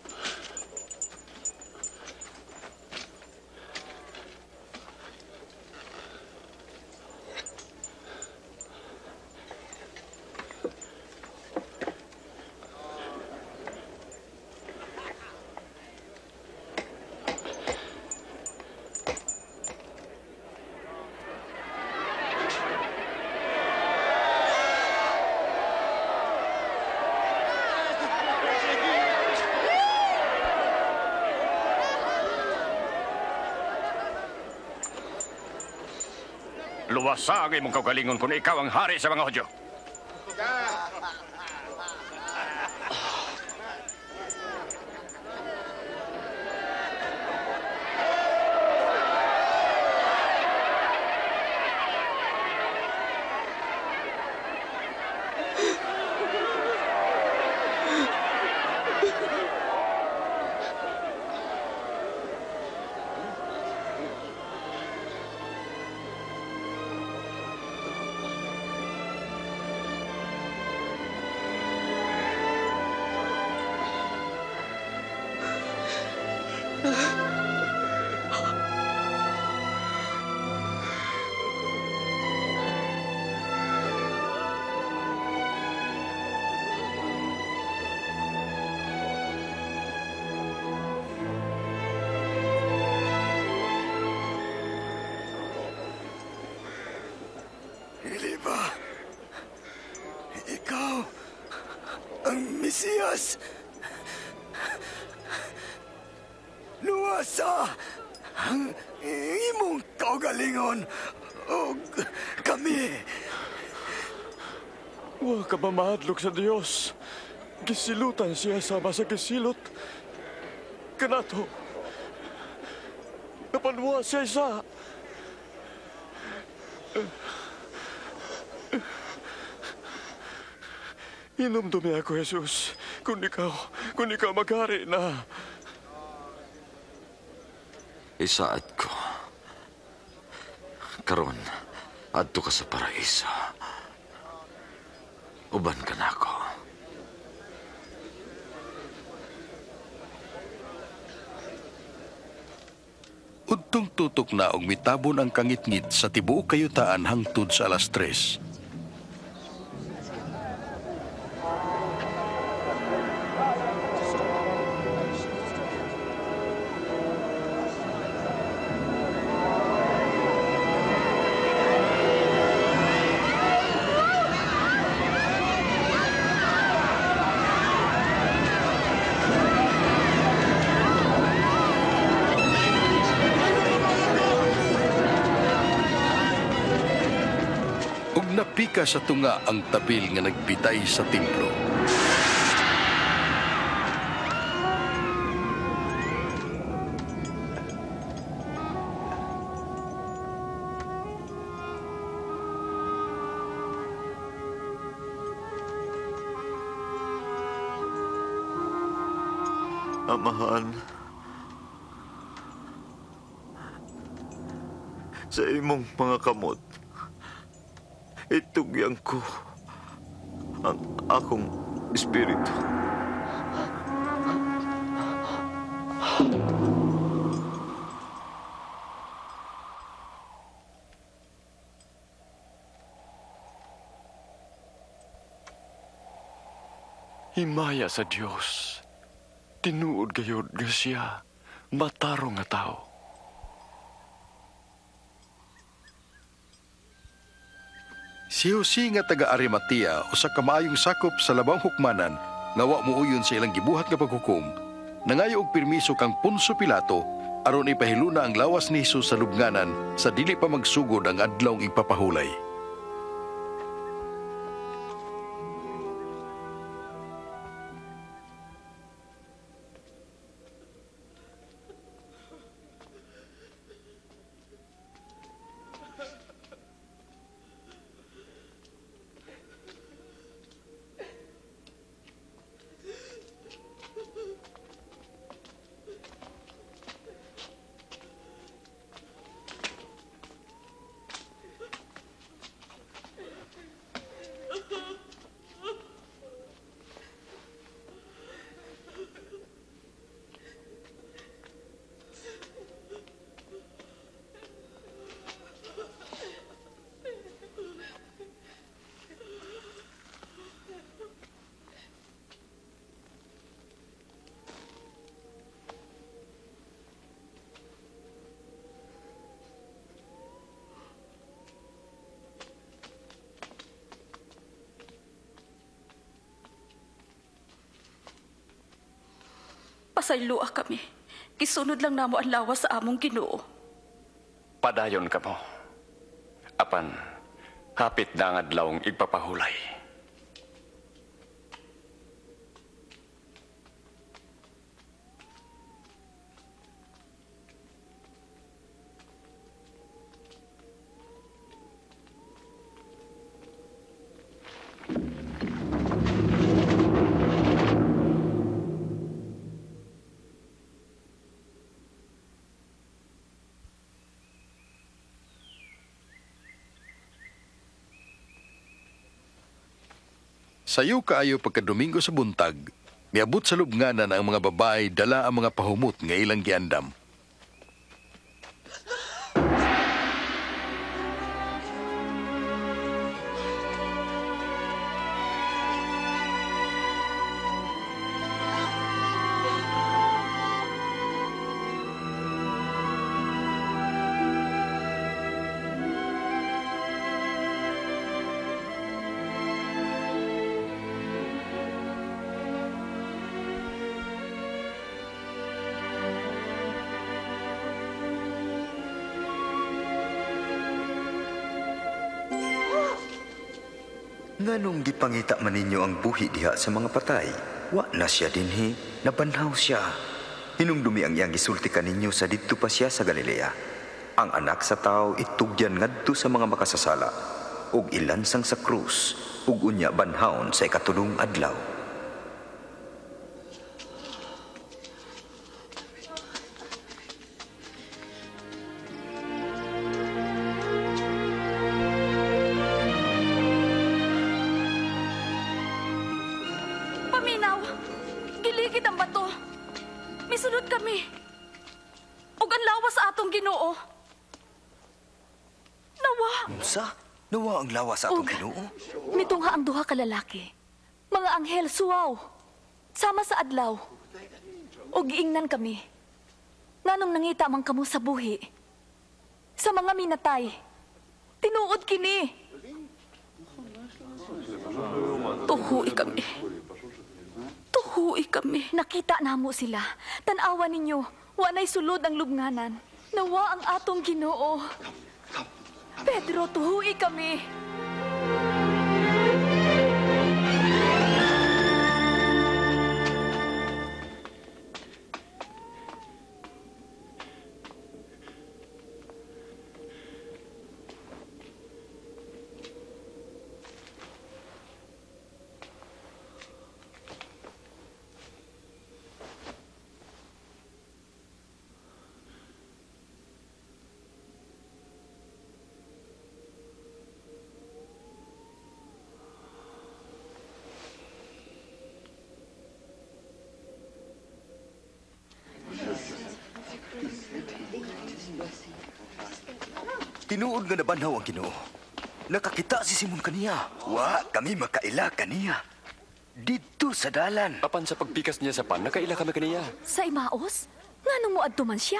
Luwasa ang imong kaugalingon kung ikaw ang hari sa mga Hudyo. Hindi ba? Ikaw ang Mesiyas. Luwasa ang imong kaugalingon o kami. Wa ka ba mahadlok sa Dios? Gisilutan siya sama sa gisilot. Kanato. Napanwa siya isa. Inumdumi ako, Jesus. Kung ikaw, kung ikaw maghari na. Isaad ko. Karon, adto ka sa paraiso. Uban ka na ako. Udtong tutok na og mitabon ang kangitngit sa tibuok kayutaan hangtod sa alas tres. Napika sa tunga ang tabil nga nagbitay sa templo. Amahan, sa imong mga kamot, itugyan ko ang akong espiritu. Himaya sa Dios. Tinuod gayod nga siya. Matarong nga tao. Si Jose nga taga Arimatea usa ka maayong sakop sa labang hukmanan nga wa muuyon sa ilang gibuhat nga paghukom, nangayo og permiso kang Poncio Pilato aron ipahiluna ang lawas ni Jesus sa lubnganan sa dili pa magsugod ang adlaw ng ipapahulay. Pasayloa kami. Kisunod lang namo ang lawas sa among Ginoo. Padayon ka mo. Apan, hapit na ang adlawng igpapahulay. Sayo kaayo pagkadomingo sa buntag, miabot sa lubnganan ang mga babae dala ang mga pahumot nga ilang giandam. Nganong gipangita man ninyo ang buhi diha sa mga patay? Wa na siya dinhi, nabanhaw siya. Hinumdumi ang iyang gisulti kaninyo sa didto pa siya sa Galilea. Ang anak sa tao itugyan ngadto sa mga makasasala, ug ilansang sa krus, ug unya banhawon sa ikatulong adlaw. Nawa ang lawas sa atong Ginoo. Mitungha ang duha ka lalaki. Mga anghel suwaw. Sama sa adlaw. O giingnan kami. Nganong nangita man kamo sa buhi. Sa mga minatay. Tinuod kini. Tuhui kami. Tuhui kami. Nakita namo sila. Tanawa ninyo. Wa na'y sulod ang lubnganan. Nawa ang atong Ginoo. Pedro, tuhui kami. Tinuod nga nabanhaw ang Ginoo. Nakakita si Simon kaniya. Wa, kami makaila kaniya. Dito sa dalan. Apan sa pagpikas niya sa pan, nakaila kami kaniya. Sa Imaos? Nganong mo adto man siya?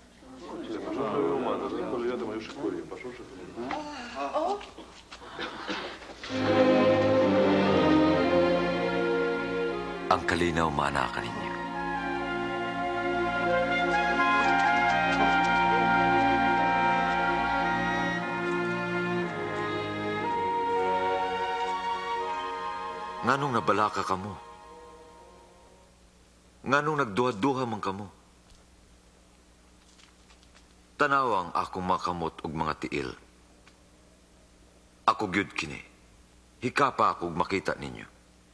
Ang kalinaw mana ka ninyo. Nganong nabalaka ka mo? Nganong nagduha-duha man ka mo? Tanawang akong makamot og mga tiil. Ako gyud kini. Hikapa ako makita ninyo.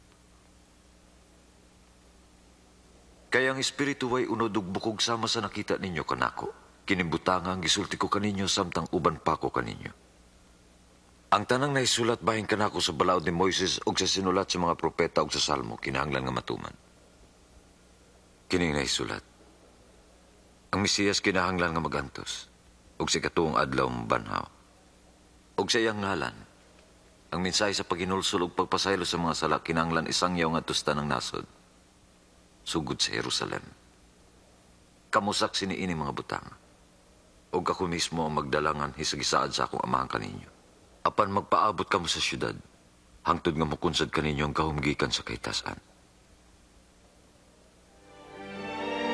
Kaya ang espiritu way unod ug bukog sama sa nakita ninyo kanako. Kinibutanga ang gisulti ko kaninyo samtang uban pa ko kaninyo. Ang tanang naisulat bahin kanako sa balaod ni Moises ug sa sinulat sa mga propeta ug sa salmo kinahanglan nga matuman. Kining naisulat. Ang Mesiyas kinahanglan nga magantos ug sa katuong adlaw banhaw. Ug sa iyang ngalan, ang mensahe sa paghinulsol ug pagpasaylo sa mga sala kinahanglan isangyaw nga tusta ng nasod. Sugod sa Jerusalem. Kamusak siniini mga butang. Ug ako mismo ang magdalangan hisagisaad sa akong amahan kaninyo. Apan magpaabot ka mo sa syudad, hangtod nga mukunsad kaninyo ang kahumgikan sa kaitasan.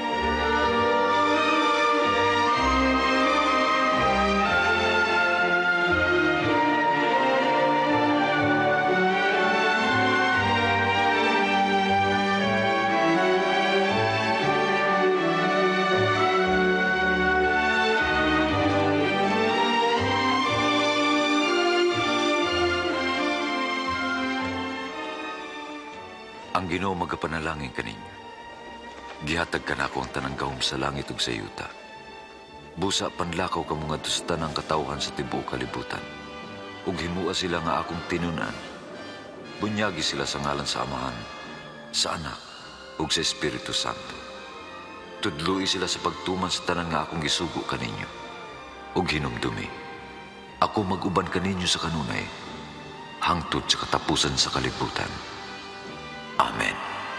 Ang Ginoo magapanalangin kaninyo. Gihatag ka na ako ang tanang gahom sa langit ug sa yuta. Busa panlakaw ka mga sa tanang katawhan sa tibuok kalibutan. Ug himua sila nga akong tinunan. Bunyagi sila sa ngalan sa Amahan, sa Anak, ug sa Espiritu Santo. Tudloi sila sa pagtuman sa tanan nga akong gisugo kaninyo. Ug hinumdumi. Ako mag-uban kaninyo sa kanunay, hangtod sa katapusan sa kalibutan. Amen.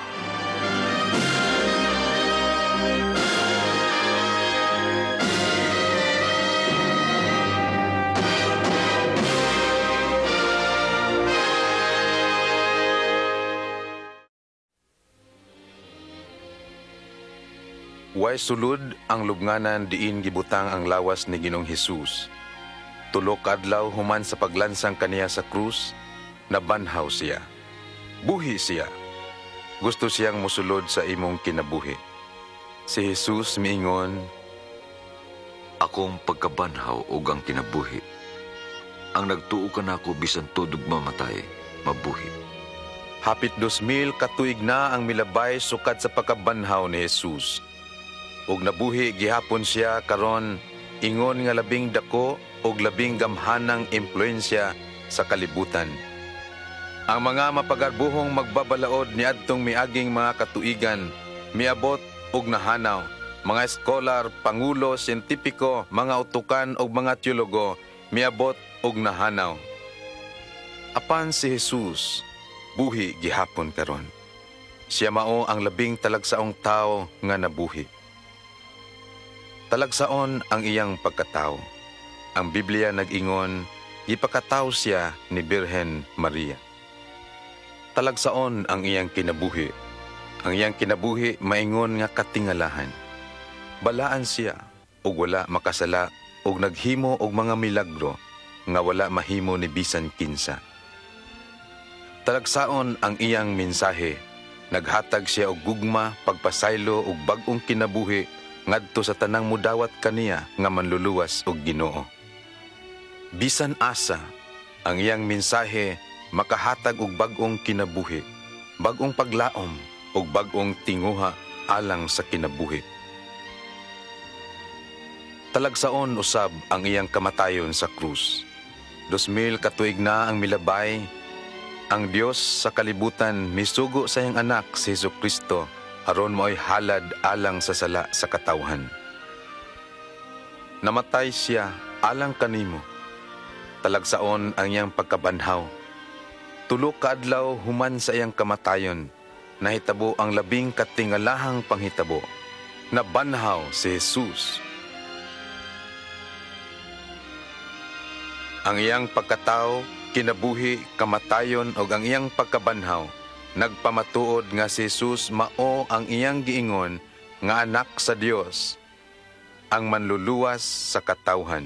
Way sulod ang lubnganan diin gibutang ang lawas ni Ginoong Hesus. Tulo ka adlaw human sa paglansang kaniya sa krus, nabanhaw siya. Buhi siya. Gusto siyang musulod sa imong kinabuhi. Si Hesus miingon, akong pagkabanhaw o ang kinabuhi. Ang nagtuo ka na ako bisan tudog mamatay, mabuhi. Hapit dos mil katuig na ang milabay sukat sa pagkabanhaw ni Hesus. Ug nabuhi gihapon siya karon ingon nga labing dako ug labing gamhanang impluensya sa kalibutan. Ang mga mapagarbuhong magbabalaod ni adtong miaging mga katuigan miabot ug nahanaw. Mga eskolar, pangulo, siyentipiko, mga utukan ug mga teologo miabot ug nahanaw. Apan si Hesus buhi gihapon karon. Siya mao ang labing talagsaong tao nga nabuhi. Talagsaon ang iyang pagkatao. Ang Biblia nag-ingon, ipakatao siya ni Birhen Maria. Talagsaon ang iyang kinabuhi. Ang iyang kinabuhi maingon nga katingalahan. Balaan siya, ug wala makasala, ug naghimo og mga milagro, nga wala mahimo ni bisan kinsa. Talagsaon ang iyang mensahe. Naghatag siya og gugma, pagpasaylo ug bag-ong kinabuhi, ngadto sa tanang mudawat kaniya nga manluluwas og Ginoo. Bisan asa, ang iyang mensahe makahatag og bag-ong kinabuhi, bag-ong paglaom ug bag-ong tinguha alang sa kinabuhi. Talagsaon usab ang iyang kamatayon sa krus. Dos mil katuig na ang milabay, ang Dios sa kalibutan misugo sa iyang anak si Jesucristo aron mo'y halad alang sa sala sa katawhan. Namatay siya alang kanimo. Talagsaon ang iyang pagkabanhaw. Tulo ka adlaw human sa iyang kamatayon, nahitabo ang labing katingalahang panghitabo. Nabanhaw si Jesus. Ang iyang pagkatao, kinabuhi, kamatayon o ang iyang pagkabanhaw, nagpamatuod nga si Jesus mao ang iyang giingon nga anak sa Dios, ang manluluwas sa katawhan.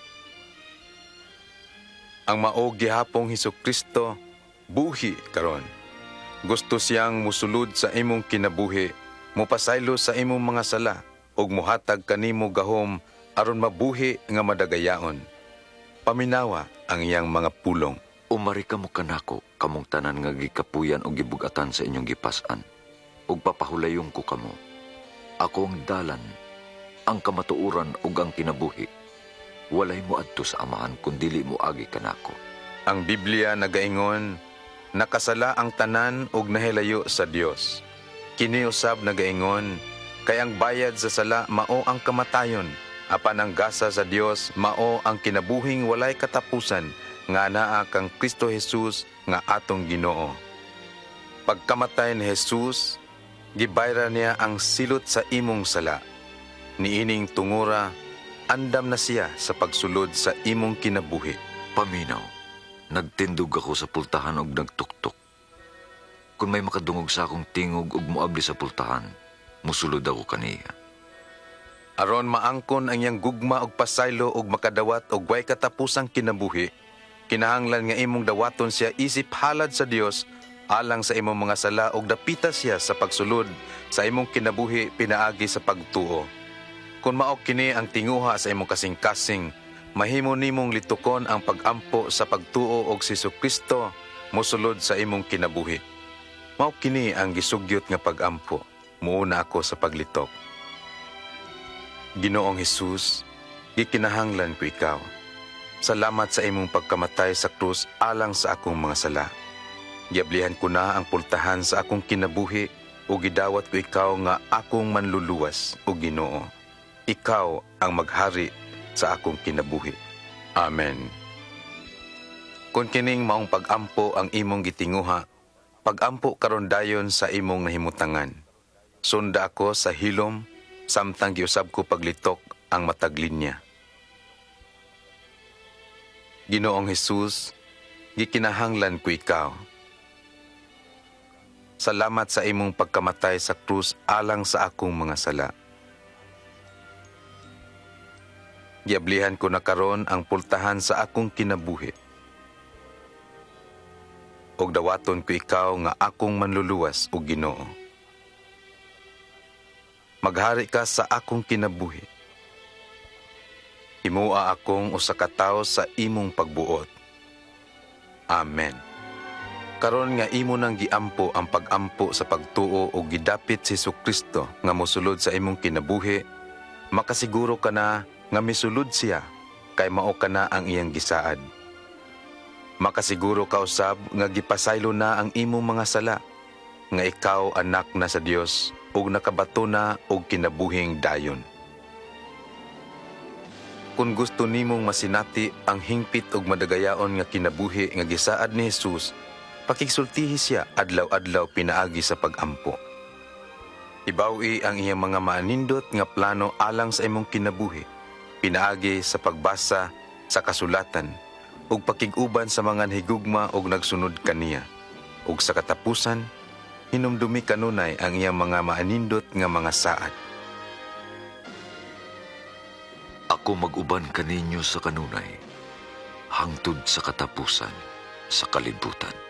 Ang mao gihapong Hesukristo buhi karon. Gusto siyang musulod sa imong kinabuhi, mupasaylo sa imong mga sala ug muhatag kanimo gahom aron mabuhi nga madagayaon. Paminawa ang iyang mga pulong. Umari ka mo kanako, kamong tanan nga gikapuyan o gibugatan sa inyong gipasan, ug papahulayong ko kamo. Ako ang dalan, ang kamatuuran ug ang kinabuhi. Walay mo adto sa Amahan kun dili mo agi kanako. Ang Biblia nagaingon, nakasala ang tanan ug nahilayo sa Dios. Kini usab nagaingon, kay ang bayad sa sala mao ang kamatayon, apan ang gasa sa Dios mao ang kinabuhing walay katapusan, nga naa kang Kristo Jesus nga atong Ginoo. Pagkamatay ni Jesus, gibayra niya ang silot sa imong sala. Niining tungura, andam na siya sa pagsulod sa imong kinabuhi. Paminaw, nagtindog ako sa pultahan og nagtuktok. Kung may makadungog sa akong tingog ug moabli sa pultahan, musulod ako kaniya. Aron maangkon ang iyang gugma og pasaylo og makadawat og way katapusang kinabuhi, kinahanglan nga imong dawaton siya isip halad sa Dios alang sa imong mga sala ug dapita siya sa pagsulod sa imong kinabuhi pinaagi sa pagtuo. Kung mao kini ang tinguha sa imong kasing-kasing, mahimo nimong litukon ang pag-ampo sa pagtuo og si Jesucristo mosulod sa imong kinabuhi. Mao kini ang gisugyot nga pagampo, muuna ako sa paglitok. Ginoong Hesus, gikinahanglan ko ikaw. Salamat sa imong pagkamatay sa krus alang sa akong mga sala. Giablihan ko na ang pultahan sa akong kinabuhi o gidawat ko ikaw nga akong manluluwas o Ginoo. Ikaw ang maghari sa akong kinabuhi. Amen. Kung kining maong pagampo ang imong gitinguha, pagampo karon dayon sa imong nahimutangan. Sunda ako sa hilom, samtang giusab ko paglitok ang matag linya. Ginoong Hesus, gikinahanglan ko ikaw. Salamat sa imong pagkamatay sa krus alang sa akong mga sala. Giablihan ko na karon ang pultahan sa akong kinabuhi. Og dawaton ko ikaw nga akong manluluwas o Ginoo. Maghari ka sa akong kinabuhi. Himua akong usa ka tawo sa imong pagbuot. Amen. Karon nga imo nang giampo ang pagampo sa pagtuo o gidapit si Jesucristo nga mosulod sa imong kinabuhi, makasiguro ka na nga misulod siya kay mao ka na ang iyang gisaad. Makasiguro ka usab nga gipasaylo na ang imong mga sala, nga ikaw anak na sa Dios ug nakabato na og kinabuhing dayon. Kung gusto nimong masinati ang hingpit ug madagayaon nga kinabuhi nga gisaad ni Hesus, pakigsultihi siya adlaw-adlaw pinaagi sa pagampo. Ibawi ang iyang mga maanindot nga plano alang sa imong kinabuhi, pinaagi sa pagbasa sa kasulatan, ug pakig-uban sa mga higugma ug nagsunod kaniya. Ug sa katapusan, hinumdumi kanunay ang iyang mga maanindot nga mga saad. Ako mag-uban kaninyo sa kanunay, hangtod sa katapusan sa kalibutan.